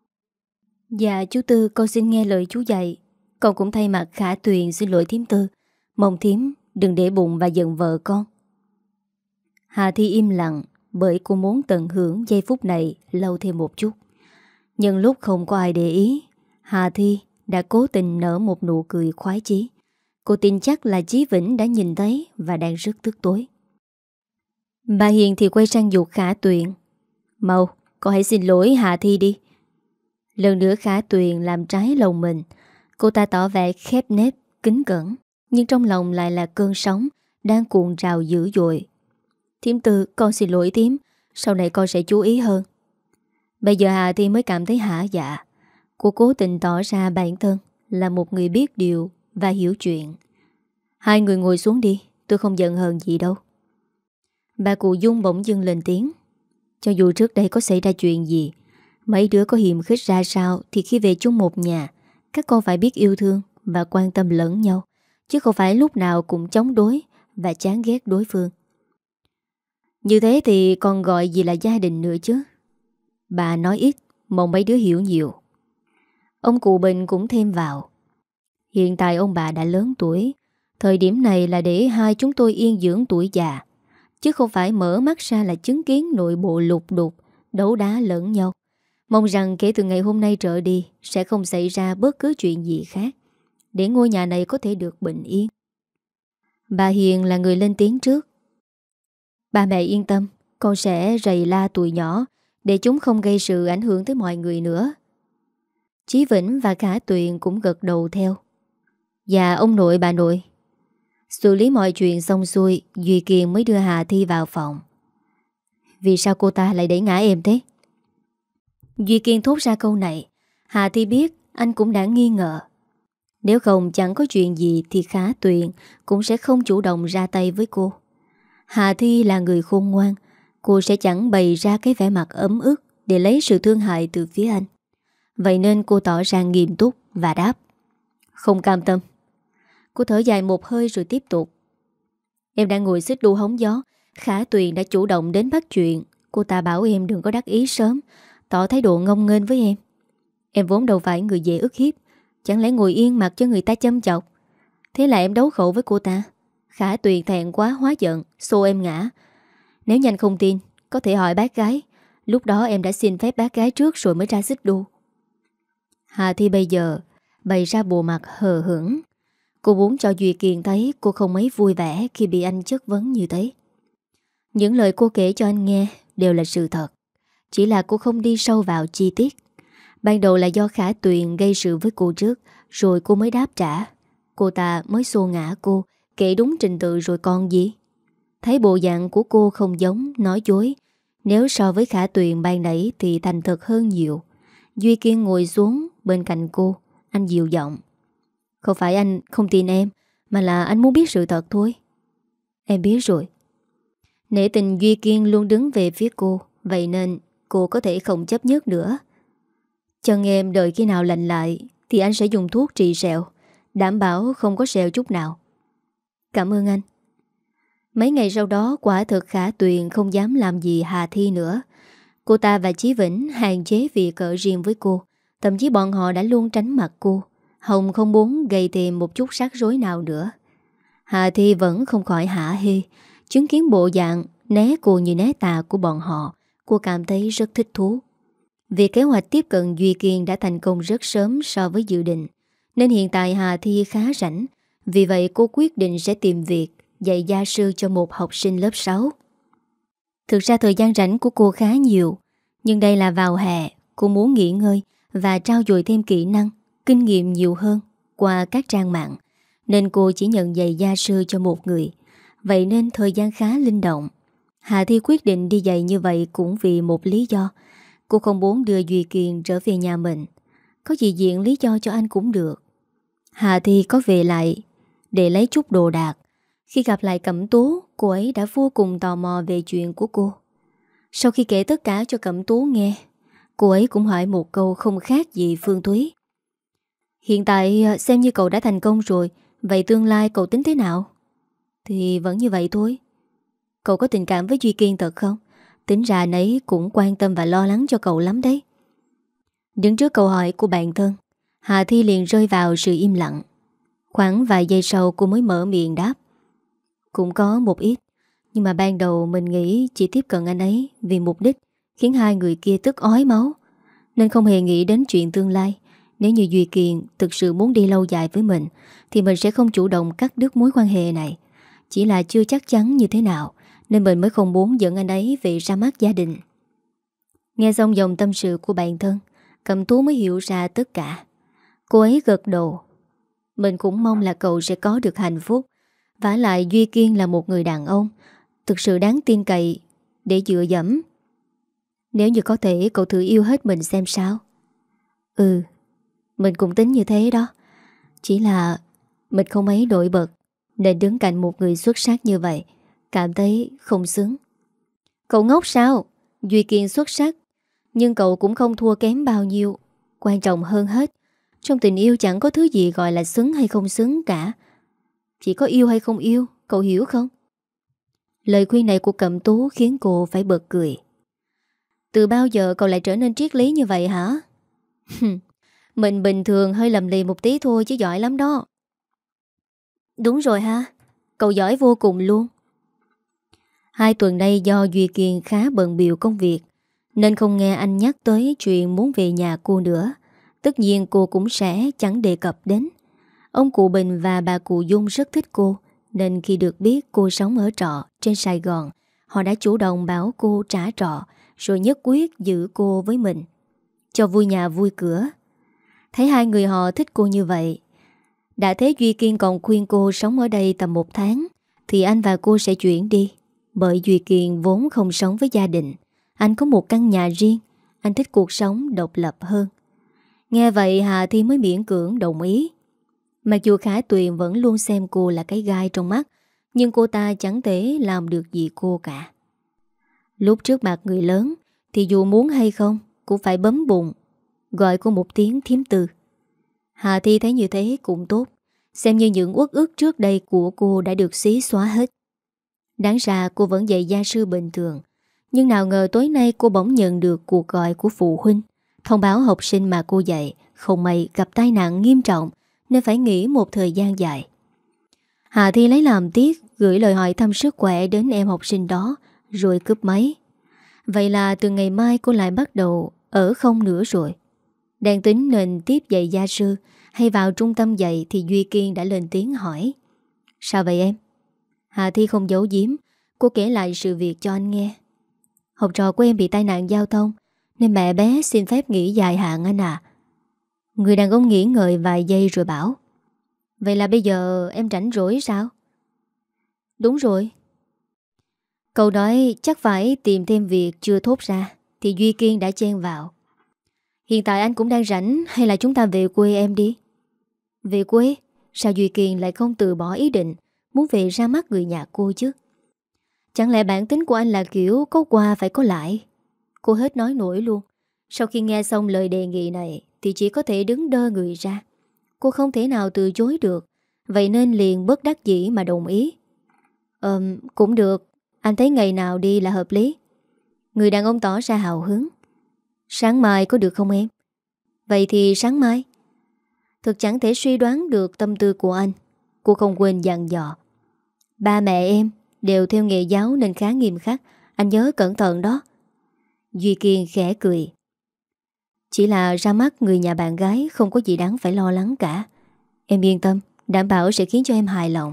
Dạ chú Tư, con xin nghe lời chú dạy. Con cũng thay mặt Khả Tuyền xin lỗi thím Tư. Mong thím đừng để bụng và giận vợ con. Hà Thi im lặng, bởi cô muốn tận hưởng giây phút này lâu thêm một chút. Nhưng lúc không có ai để ý, Hà Thi đã cố tình nở một nụ cười khoái chí. Cô tin chắc là Chí Vĩnh đã nhìn thấy và đang rất tức tối. Bà Hiền thì quay sang giục Khả Tuyền. Mau, con hãy xin lỗi Hà Thi đi. Lần nữa Khả Tuyền làm trái lòng mình. Cô ta tỏ vẻ khép nép, kính cẩn, nhưng trong lòng lại là cơn sóng đang cuộn trào dữ dội. Thím Tư, con xin lỗi thím, sau này con sẽ chú ý hơn. Bây giờ Hà Thi mới cảm thấy hả dạ. Cô cố tình tỏ ra bản thân là một người biết điều và hiểu chuyện. Hai người ngồi xuống đi, tôi không giận hờn gì đâu. Bà cụ Dung bỗng dưng lên tiếng. Cho dù trước đây có xảy ra chuyện gì, mấy đứa có hiềm khích ra sao, thì khi về chung một nhà, các con phải biết yêu thương và quan tâm lẫn nhau, chứ không phải lúc nào cũng chống đối và chán ghét đối phương. Như thế thì còn gọi gì là gia đình nữa chứ. Bà nói ít, mong mấy đứa hiểu nhiều. Ông cụ Bình cũng thêm vào. Hiện tại ông bà đã lớn tuổi, thời điểm này là để hai chúng tôi yên dưỡng tuổi già, chứ không phải mở mắt ra là chứng kiến nội bộ lục đục, đấu đá lẫn nhau. Mong rằng kể từ ngày hôm nay trở đi sẽ không xảy ra bất cứ chuyện gì khác. để ngôi nhà này có thể được bình yên. Bà Hiền là người lên tiếng trước. Ba mẹ yên tâm, con sẽ rầy la tụi nhỏ để chúng không gây sự ảnh hưởng tới mọi người nữa. Chí Vĩnh và Khả Tuyền cũng gật đầu theo. Dạ ông nội bà nội. Xử lý mọi chuyện xong xuôi, Duy Kiên mới đưa Hà Thi vào phòng. Vì sao cô ta lại đẩy ngã em thế? Duy Kiên thốt ra câu này. Hà Thi biết anh cũng đã nghi ngờ. Nếu không chẳng có chuyện gì thì Khả Tuyền cũng sẽ không chủ động ra tay với cô. Hà Thi là người khôn ngoan, cô sẽ chẳng bày ra cái vẻ mặt ấm ức để lấy sự thương hại từ phía anh. Vậy nên cô tỏ ra nghiêm túc và đáp. Không cam tâm. Cô thở dài một hơi rồi tiếp tục. Em đang ngồi xích đu hóng gió, Khả Tuyền đã chủ động đến bắt chuyện. Cô ta bảo em đừng có đắc ý sớm, tỏ thái độ ngông nghênh với em. Em vốn đâu phải người dễ ức hiếp, chẳng lẽ ngồi yên mặc cho người ta châm chọc. Thế là em đấu khẩu với cô ta. Khả Tuyền thẹn quá hóa giận, xô em ngã. Nếu nhanh không tin, có thể hỏi bác gái. Lúc đó em đã xin phép bác gái trước rồi mới ra xích đu. Hà Thi bây giờ bày ra bộ mặt hờ hững. Cô muốn cho Duy Kiên thấy cô không mấy vui vẻ khi bị anh chất vấn như thế. Những lời cô kể cho anh nghe đều là sự thật. Chỉ là cô không đi sâu vào chi tiết. Ban đầu là do Khả Tuyền gây sự với cô trước, rồi cô mới đáp trả. Cô ta mới xô ngã cô, kể đúng trình tự rồi còn gì. Thấy bộ dạng của cô không giống, nói dối. Nếu so với Khả Tuyền ban nãy thì thành thật hơn nhiều. Duy Kiên ngồi xuống bên cạnh cô. Anh dịu giọng. Không phải anh không tin em, mà là anh muốn biết sự thật thôi. Em biết rồi. Nể tình Duy Kiên luôn đứng về phía cô, vậy nên cô có thể không chấp nhất nữa. Chân em đợi khi nào lành lại thì anh sẽ dùng thuốc trị sẹo, đảm bảo không có sẹo chút nào. Cảm ơn anh. Mấy ngày sau đó quả thực Khả Tuyền không dám làm gì Hà Thi nữa. Cô ta và Chí Vĩnh hạn chế việc ở riêng với cô. Thậm chí bọn họ đã luôn tránh mặt cô. Hồng không muốn gây thêm một chút rắc rối nào nữa. Hà Thi vẫn không khỏi hả hê. Chứng kiến bộ dạng né cô như né tà của bọn họ, cô cảm thấy rất thích thú. Vì kế hoạch tiếp cận Duy Kiên đã thành công rất sớm so với dự định, nên hiện tại Hà Thi khá rảnh. Vì vậy cô quyết định sẽ tìm việc dạy gia sư cho một học sinh lớp sáu. Thực ra thời gian rảnh của cô khá nhiều, nhưng đây là vào hè, cô muốn nghỉ ngơi và trau dồi thêm kỹ năng, kinh nghiệm nhiều hơn qua các trang mạng, nên cô chỉ nhận dạy gia sư cho một người. Vậy nên thời gian khá linh động. Hà Thi quyết định đi dạy như vậy cũng vì một lý do. Cô không muốn đưa Duy Kiên trở về nhà mình. Có gì diện lý do cho anh cũng được. Hà Thi có về lại để lấy chút đồ đạc. Khi gặp lại Cẩm Tú, cô ấy đã vô cùng tò mò về chuyện của cô. Sau khi kể tất cả cho Cẩm Tú nghe, cô ấy cũng hỏi một câu không khác gì Phương Thúy. Hiện tại xem như cậu đã thành công rồi, vậy tương lai cậu tính thế nào? Thì vẫn như vậy thôi. Cậu có tình cảm với Duy Kiên thật không? Tính ra anh ấy cũng quan tâm và lo lắng cho cậu lắm đấy. Đứng trước câu hỏi của bạn thân, Hà Thi liền rơi vào sự im lặng. Khoảng vài giây sau cô mới mở miệng đáp. Cũng có một ít, nhưng mà ban đầu mình nghĩ chỉ tiếp cận anh ấy vì mục đích khiến hai người kia tức ói máu, nên không hề nghĩ đến chuyện tương lai. Nếu như Duy Kiên thực sự muốn đi lâu dài với mình thì mình sẽ không chủ động cắt đứt mối quan hệ này. Chỉ là chưa chắc chắn như thế nào, nên mình mới không muốn dẫn anh ấy về ra mắt gia đình. Nghe xong dòng tâm sự của bạn thân, Cẩm Tú mới hiểu ra tất cả. Cô ấy gật đầu. Mình cũng mong là cậu sẽ có được hạnh phúc. Vả lại Duy Kiên là một người đàn ông thực sự đáng tin cậy để dựa dẫm. Nếu như có thể cậu thử yêu hết mình xem sao. Ừ, mình cũng tính như thế đó. Chỉ là mình không mấy nổi bật, nên đứng cạnh một người xuất sắc như vậy cảm thấy không xứng. Cậu ngốc sao? Duy Kiên xuất sắc, nhưng cậu cũng không thua kém bao nhiêu. Quan trọng hơn hết, trong tình yêu chẳng có thứ gì gọi là xứng hay không xứng cả. Chỉ có yêu hay không yêu, cậu hiểu không? Lời khuyên này của Cẩm Tú khiến cô phải bật cười. Từ bao giờ cậu lại trở nên triết lý như vậy hả? Mình bình thường hơi lầm lì một tí thôi chứ giỏi lắm đó. Đúng rồi ha, cậu giỏi vô cùng luôn. Hai tuần nay do Duy Kiên khá bận bịu công việc, nên không nghe anh nhắc tới chuyện muốn về nhà cô nữa. Tất nhiên cô cũng sẽ chẳng đề cập đến. Ông cụ Bình và bà cụ Dung rất thích cô, nên khi được biết cô sống ở trọ trên Sài Gòn, họ đã chủ động bảo cô trả trọ, rồi nhất quyết giữ cô với mình, cho vui nhà vui cửa. Thấy hai người họ thích cô như vậy, đã thế Duy Kiên còn khuyên cô sống ở đây tầm một tháng thì anh và cô sẽ chuyển đi. Bởi Duy Kiên vốn không sống với gia đình, anh có một căn nhà riêng, anh thích cuộc sống độc lập hơn. Nghe vậy Hà Thi mới miễn cưỡng đồng ý. Mặc dù Khả Tuyền vẫn luôn xem cô là cái gai trong mắt, nhưng cô ta chẳng thể làm được gì cô cả. Lúc trước mặt người lớn thì dù muốn hay không cũng phải bấm bụng gọi cô một tiếng thím Tư. Hà Thi thấy như thế cũng tốt, xem như những uất ức trước đây của cô đã được xí xóa hết. Đáng ra cô vẫn dạy gia sư bình thường, nhưng nào ngờ tối nay cô bỗng nhận được cuộc gọi của phụ huynh, thông báo học sinh mà cô dạy không may gặp tai nạn nghiêm trọng nên phải nghỉ một thời gian dài. Hà Thi lấy làm tiếc, gửi lời hỏi thăm sức khỏe đến em học sinh đó rồi cúp máy. Vậy là từ ngày mai cô lại bắt đầu ở không nữa rồi. Đang tính nên tiếp dạy gia sư hay vào trung tâm dạy thì Duy Kiên đã lên tiếng hỏi: Sao vậy em? Hà Thi không giấu giếm, cô kể lại sự việc cho anh nghe. Học trò của em bị tai nạn giao thông nên mẹ bé xin phép nghỉ dài hạn anh à. Người đàn ông nghĩ ngợi vài giây rồi bảo: Vậy là bây giờ em rảnh rỗi sao? Đúng rồi. Câu nói chắc phải tìm thêm việc chưa thốt ra thì Duy Kiên đã chen vào: Hiện tại anh cũng đang rảnh, hay là chúng ta về quê em đi? Về quê? Sao Duy Kiên lại không từ bỏ ý định muốn về ra mắt người nhà cô chứ? Chẳng lẽ bản tính của anh là kiểu có qua phải có lại? Cô hết nói nổi luôn. Sau khi nghe xong lời đề nghị này thì chỉ có thể đứng đơ người ra. Cô không thể nào từ chối được, vậy nên liền bất đắc dĩ mà đồng ý. Ờm, cũng được. Anh thấy ngày nào đi là hợp lý. Người đàn ông tỏ ra hào hứng. Sáng mai có được không em? Vậy thì sáng mai. Thực chẳng thể suy đoán được tâm tư của anh. Cô không quên dặn dò: Ba mẹ em đều theo nghề giáo nên khá nghiêm khắc, anh nhớ cẩn thận đó. Duy Kiên khẽ cười: Chỉ là ra mắt người nhà bạn gái, không có gì đáng phải lo lắng cả. Em yên tâm, đảm bảo sẽ khiến cho em hài lòng.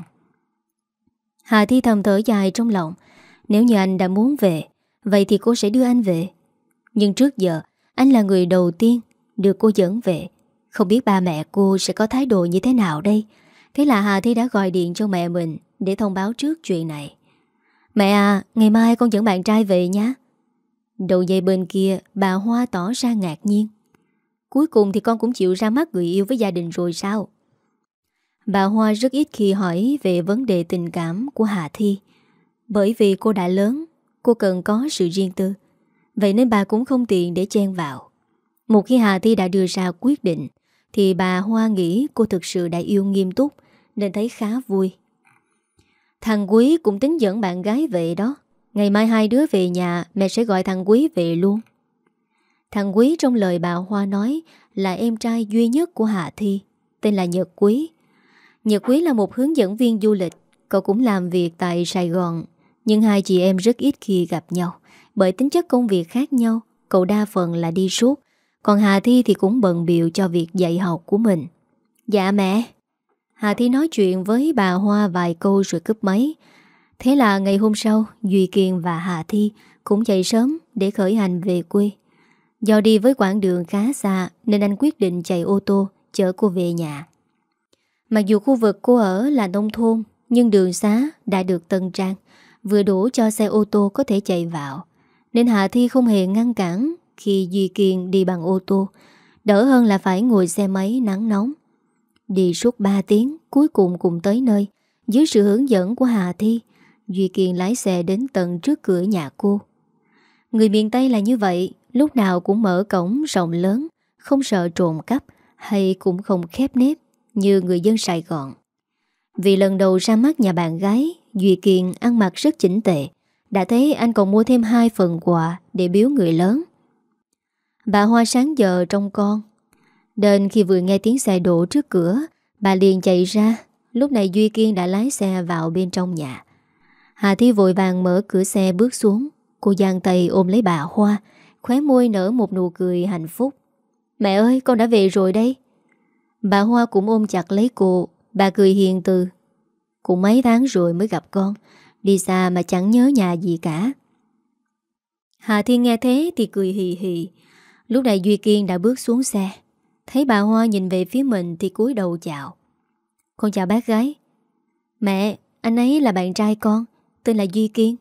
Hà Thi thầm thở dài trong lòng. Nếu như anh đã muốn về, vậy thì cô sẽ đưa anh về. Nhưng trước giờ anh là người đầu tiên được cô dẫn về. Không biết ba mẹ cô sẽ có thái độ như thế nào đây. Thế là Hà Thi đã gọi điện cho mẹ mình để thông báo trước chuyện này. Mẹ à, ngày mai con dẫn bạn trai về nhé. Đầu dây bên kia bà Hoa tỏ ra ngạc nhiên. Cuối cùng thì con cũng chịu ra mắt người yêu với gia đình rồi sao? Bà Hoa rất ít khi hỏi về vấn đề tình cảm của Hà Thi. Bởi vì cô đã lớn, cô cần có sự riêng tư. Vậy nên bà cũng không tiện để chen vào. Một khi Hà Thi đã đưa ra quyết định thì bà Hoa nghĩ cô thực sự đã yêu nghiêm túc, nên thấy khá vui. Thằng Quý cũng tính dẫn bạn gái về đó. Ngày mai hai đứa về nhà, mẹ sẽ gọi thằng Quý về luôn. Thằng Quý trong lời bà Hoa nói là em trai duy nhất của Hà Thi, tên là Nhật Quý. Nhật Quý là một hướng dẫn viên du lịch. Cậu cũng làm việc tại Sài Gòn, nhưng hai chị em rất ít khi gặp nhau. Bởi tính chất công việc khác nhau, cậu đa phần là đi suốt, còn Hà Thi thì cũng bận bịu cho việc dạy học của mình. Dạ mẹ. Hà Thi nói chuyện với bà Hoa vài câu rồi cúp máy. Thế là ngày hôm sau, Duy Kiên và Hà Thi cũng dậy sớm để khởi hành về quê. Do đi với quãng đường khá xa nên anh quyết định chạy ô tô chở cô về nhà. Mặc dù khu vực cô ở là nông thôn, nhưng đường xá đã được tân trang, vừa đủ cho xe ô tô có thể chạy vào, nên Hà Thi không hề ngăn cản khi Duy Kiên đi bằng ô tô, đỡ hơn là phải ngồi xe máy nắng nóng. Đi suốt ba tiếng, cuối cùng cùng tới nơi. Dưới sự hướng dẫn của Hà Thi, Duy Kiên lái xe đến tận trước cửa nhà cô. Người miền Tây là như vậy, lúc nào cũng mở cổng rộng lớn, không sợ trộm cắp, hay cũng không khép nép như người dân Sài Gòn. Vì lần đầu ra mắt nhà bạn gái, Duy Kiên ăn mặc rất chỉnh tề. Đã thấy anh còn mua thêm hai phần quà để biếu người lớn. Bà Hoa sáng giờ trông con, nên khi vừa nghe tiếng xe đổ trước cửa, bà liền chạy ra. Lúc này Duy Kiên đã lái xe vào bên trong nhà. Hà Thi vội vàng mở cửa xe bước xuống. Cô giang tay ôm lấy bà Hoa, khóe môi nở một nụ cười hạnh phúc. Mẹ ơi, con đã về rồi đây. Bà Hoa cũng ôm chặt lấy cô. Bà cười hiền từ. Cũng mấy tháng rồi mới gặp con, đi xa mà chẳng nhớ nhà gì cả. Hà Thiên nghe thế thì cười hì hì. Lúc này Duy Kiên đã bước xuống xe. Thấy bà Hoa nhìn về phía mình thì cúi đầu chào. Con chào bác gái. Mẹ, anh ấy là bạn trai con, tên là Duy Kiên.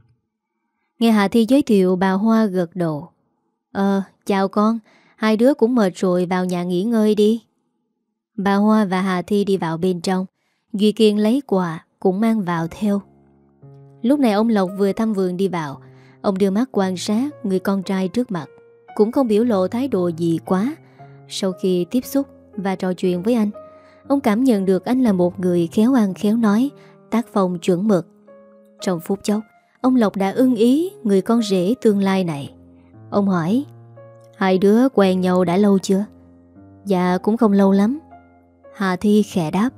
Nghe Hà Thi giới thiệu, bà Hoa gật đầu. Ờ, chào con, hai đứa cũng mệt rồi, vào nhà nghỉ ngơi đi. Bà Hoa và Hà Thi đi vào bên trong. Duy Kiên lấy quà cũng mang vào theo. Lúc này ông Lộc vừa thăm vườn đi vào. Ông đưa mắt quan sát người con trai trước mặt, cũng không biểu lộ thái độ gì quá. Sau khi tiếp xúc và trò chuyện với anh, ông cảm nhận được anh là một người khéo ăn khéo nói, tác phong chuẩn mực. Trong phút chốc, ông Lộc đã ưng ý người con rể tương lai này. Ông hỏi, hai đứa quen nhau đã lâu chưa? Dạ cũng không lâu lắm. Hà Thi khẽ đáp.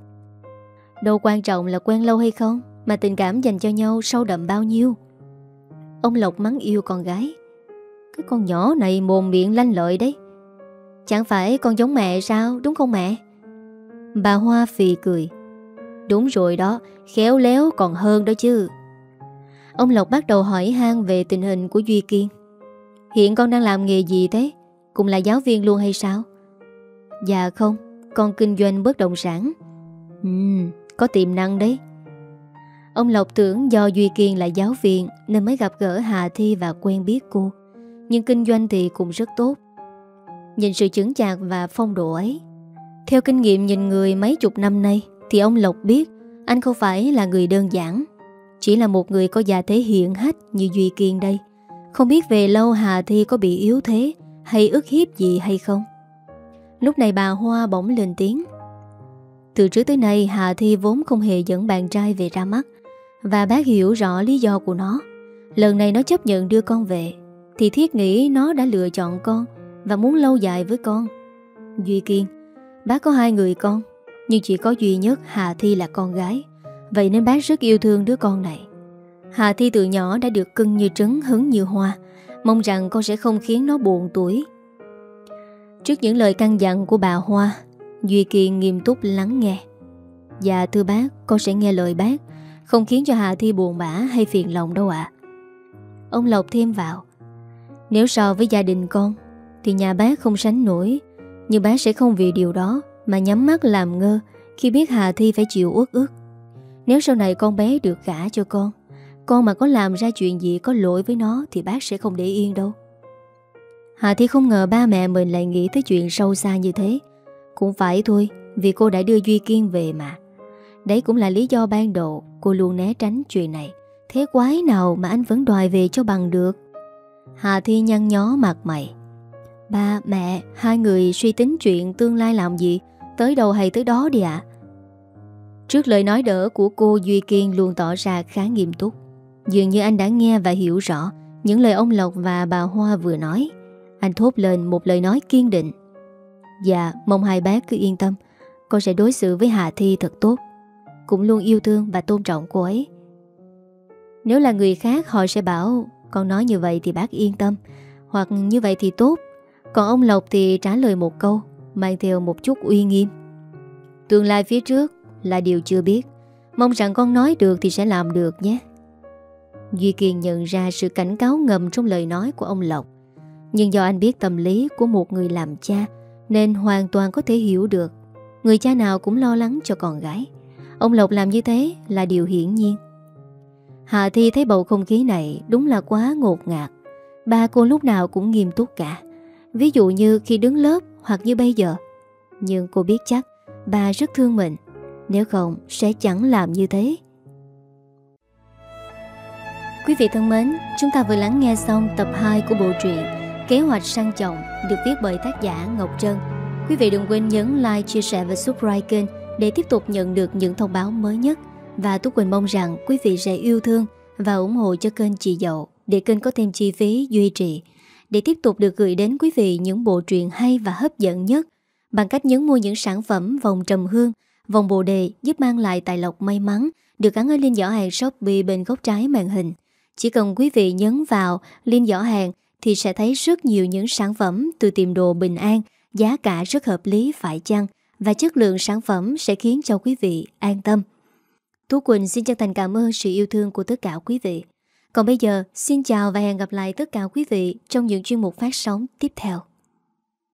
Đâu quan trọng là quen lâu hay không, mà tình cảm dành cho nhau sâu đậm bao nhiêu. Ông Lộc mắng yêu con gái. Cái con nhỏ này mồm miệng lanh lợi đấy. Chẳng phải con giống mẹ sao, đúng không mẹ? Bà Hoa phì cười. Đúng rồi đó, khéo léo còn hơn đó chứ. Ông Lộc bắt đầu hỏi han về tình hình của Duy Kiên. Hiện con đang làm nghề gì thế? Cũng là giáo viên luôn hay sao? Dạ không, con kinh doanh bất động sản. Ừm, có tiềm năng đấy. Ông Lộc tưởng do Duy Kiên là giáo viên nên mới gặp gỡ Hà Thi và quen biết cô. Nhưng kinh doanh thì cũng rất tốt. Nhìn sự chững chạc và phong độ ấy, theo kinh nghiệm nhìn người mấy chục năm nay, thì ông Lộc biết anh không phải là người đơn giản, chỉ là một người có gia thế hiển hách như Duy Kiên đây. Không biết về lâu Hà Thi có bị yếu thế hay ức hiếp gì hay không. Lúc này bà Hoa bỗng lên tiếng. Từ trước tới nay Hà Thi vốn không hề dẫn bạn trai về ra mắt, và bác hiểu rõ lý do của nó. Lần này nó chấp nhận đưa con về thì thiết nghĩ nó đã lựa chọn con và muốn lâu dài với con. Duy Kiên, bác có hai người con, nhưng chỉ có duy nhất Hà Thi là con gái. Vậy nên bác rất yêu thương đứa con này. Hà Thi từ nhỏ đã được cưng như trứng, hứng như hoa. Mong rằng con sẽ không khiến nó buồn tuổi. Trước những lời căn dặn của bà Hoa, Duy Kiên nghiêm túc lắng nghe. Dạ thưa bác, con sẽ nghe lời bác, không khiến cho Hà Thi buồn bã hay phiền lòng đâu ạ. Ông Lộc thêm vào. Nếu so với gia đình con thì nhà bác không sánh nổi, nhưng bác sẽ không vì điều đó mà nhắm mắt làm ngơ khi biết Hà Thi phải chịu uất ức. Nếu sau này con bé được gả cho con, con mà có làm ra chuyện gì có lỗi với nó thì bác sẽ không để yên đâu. Hà Thi không ngờ ba mẹ mình lại nghĩ tới chuyện sâu xa như thế. Cũng phải thôi, vì cô đã đưa Duy Kiên về mà. Đấy cũng là lý do ban đầu cô luôn né tránh chuyện này. Thế quái nào mà anh vẫn đòi về cho bằng được. Hà Thi nhăn nhó mặt mày. Ba, mẹ, hai người suy tính chuyện tương lai làm gì, tới đâu hay tới đó đi ạ. Trước lời nói đỡ của cô, Duy Kiên luôn tỏ ra khá nghiêm túc. Dường như anh đã nghe và hiểu rõ những lời ông Lộc và bà Hoa vừa nói. Anh thốt lên một lời nói kiên định. Dạ, mong hai bác cứ yên tâm, con sẽ đối xử với Hà Thi thật tốt, cũng luôn yêu thương và tôn trọng cô ấy. Nếu là người khác họ sẽ bảo con nói như vậy thì bác yên tâm, hoặc như vậy thì tốt. Còn ông Lộc thì trả lời một câu mang theo một chút uy nghiêm. Tương lai phía trước là điều chưa biết, mong rằng con nói được thì sẽ làm được nhé. Duy Kiên nhận ra sự cảnh cáo ngầm trong lời nói của ông Lộc, nhưng do anh biết tâm lý của một người làm cha nên hoàn toàn có thể hiểu được. Người cha nào cũng lo lắng cho con gái. Ông Lộc làm như thế là điều hiển nhiên. Hà Thi thấy bầu không khí này đúng là quá ngột ngạt. Ba cô lúc nào cũng nghiêm túc cả, ví dụ như khi đứng lớp hoặc như bây giờ. Nhưng cô biết chắc ba rất thương mình, nếu không sẽ chẳng làm như thế. Quý vị thân mến, chúng ta vừa lắng nghe xong tập hai của bộ truyện Kế hoạch sang chồng, được viết bởi tác giả Ngọc Trân. Quý vị đừng quên nhấn like, chia sẻ và subscribe kênh để tiếp tục nhận được những thông báo mới nhất. Và Tú Quỳnh mong rằng quý vị sẽ yêu thương và ủng hộ cho kênh Chị Dậu để kênh có thêm chi phí duy trì, để tiếp tục được gửi đến quý vị những bộ truyện hay và hấp dẫn nhất bằng cách nhấn mua những sản phẩm vòng trầm hương, vòng bồ đề giúp mang lại tài lộc may mắn, được gắn ở link giỏ hàng Shopee bên góc trái màn hình. Chỉ cần quý vị nhấn vào link giỏ hàng thì sẽ thấy rất nhiều những sản phẩm từ tiệm đồ Bình An, giá cả rất hợp lý phải chăng và chất lượng sản phẩm sẽ khiến cho quý vị an tâm. Tú Quỳnh xin chân thành cảm ơn sự yêu thương của tất cả quý vị. Còn bây giờ, xin chào và hẹn gặp lại tất cả quý vị trong những chuyên mục phát sóng tiếp theo.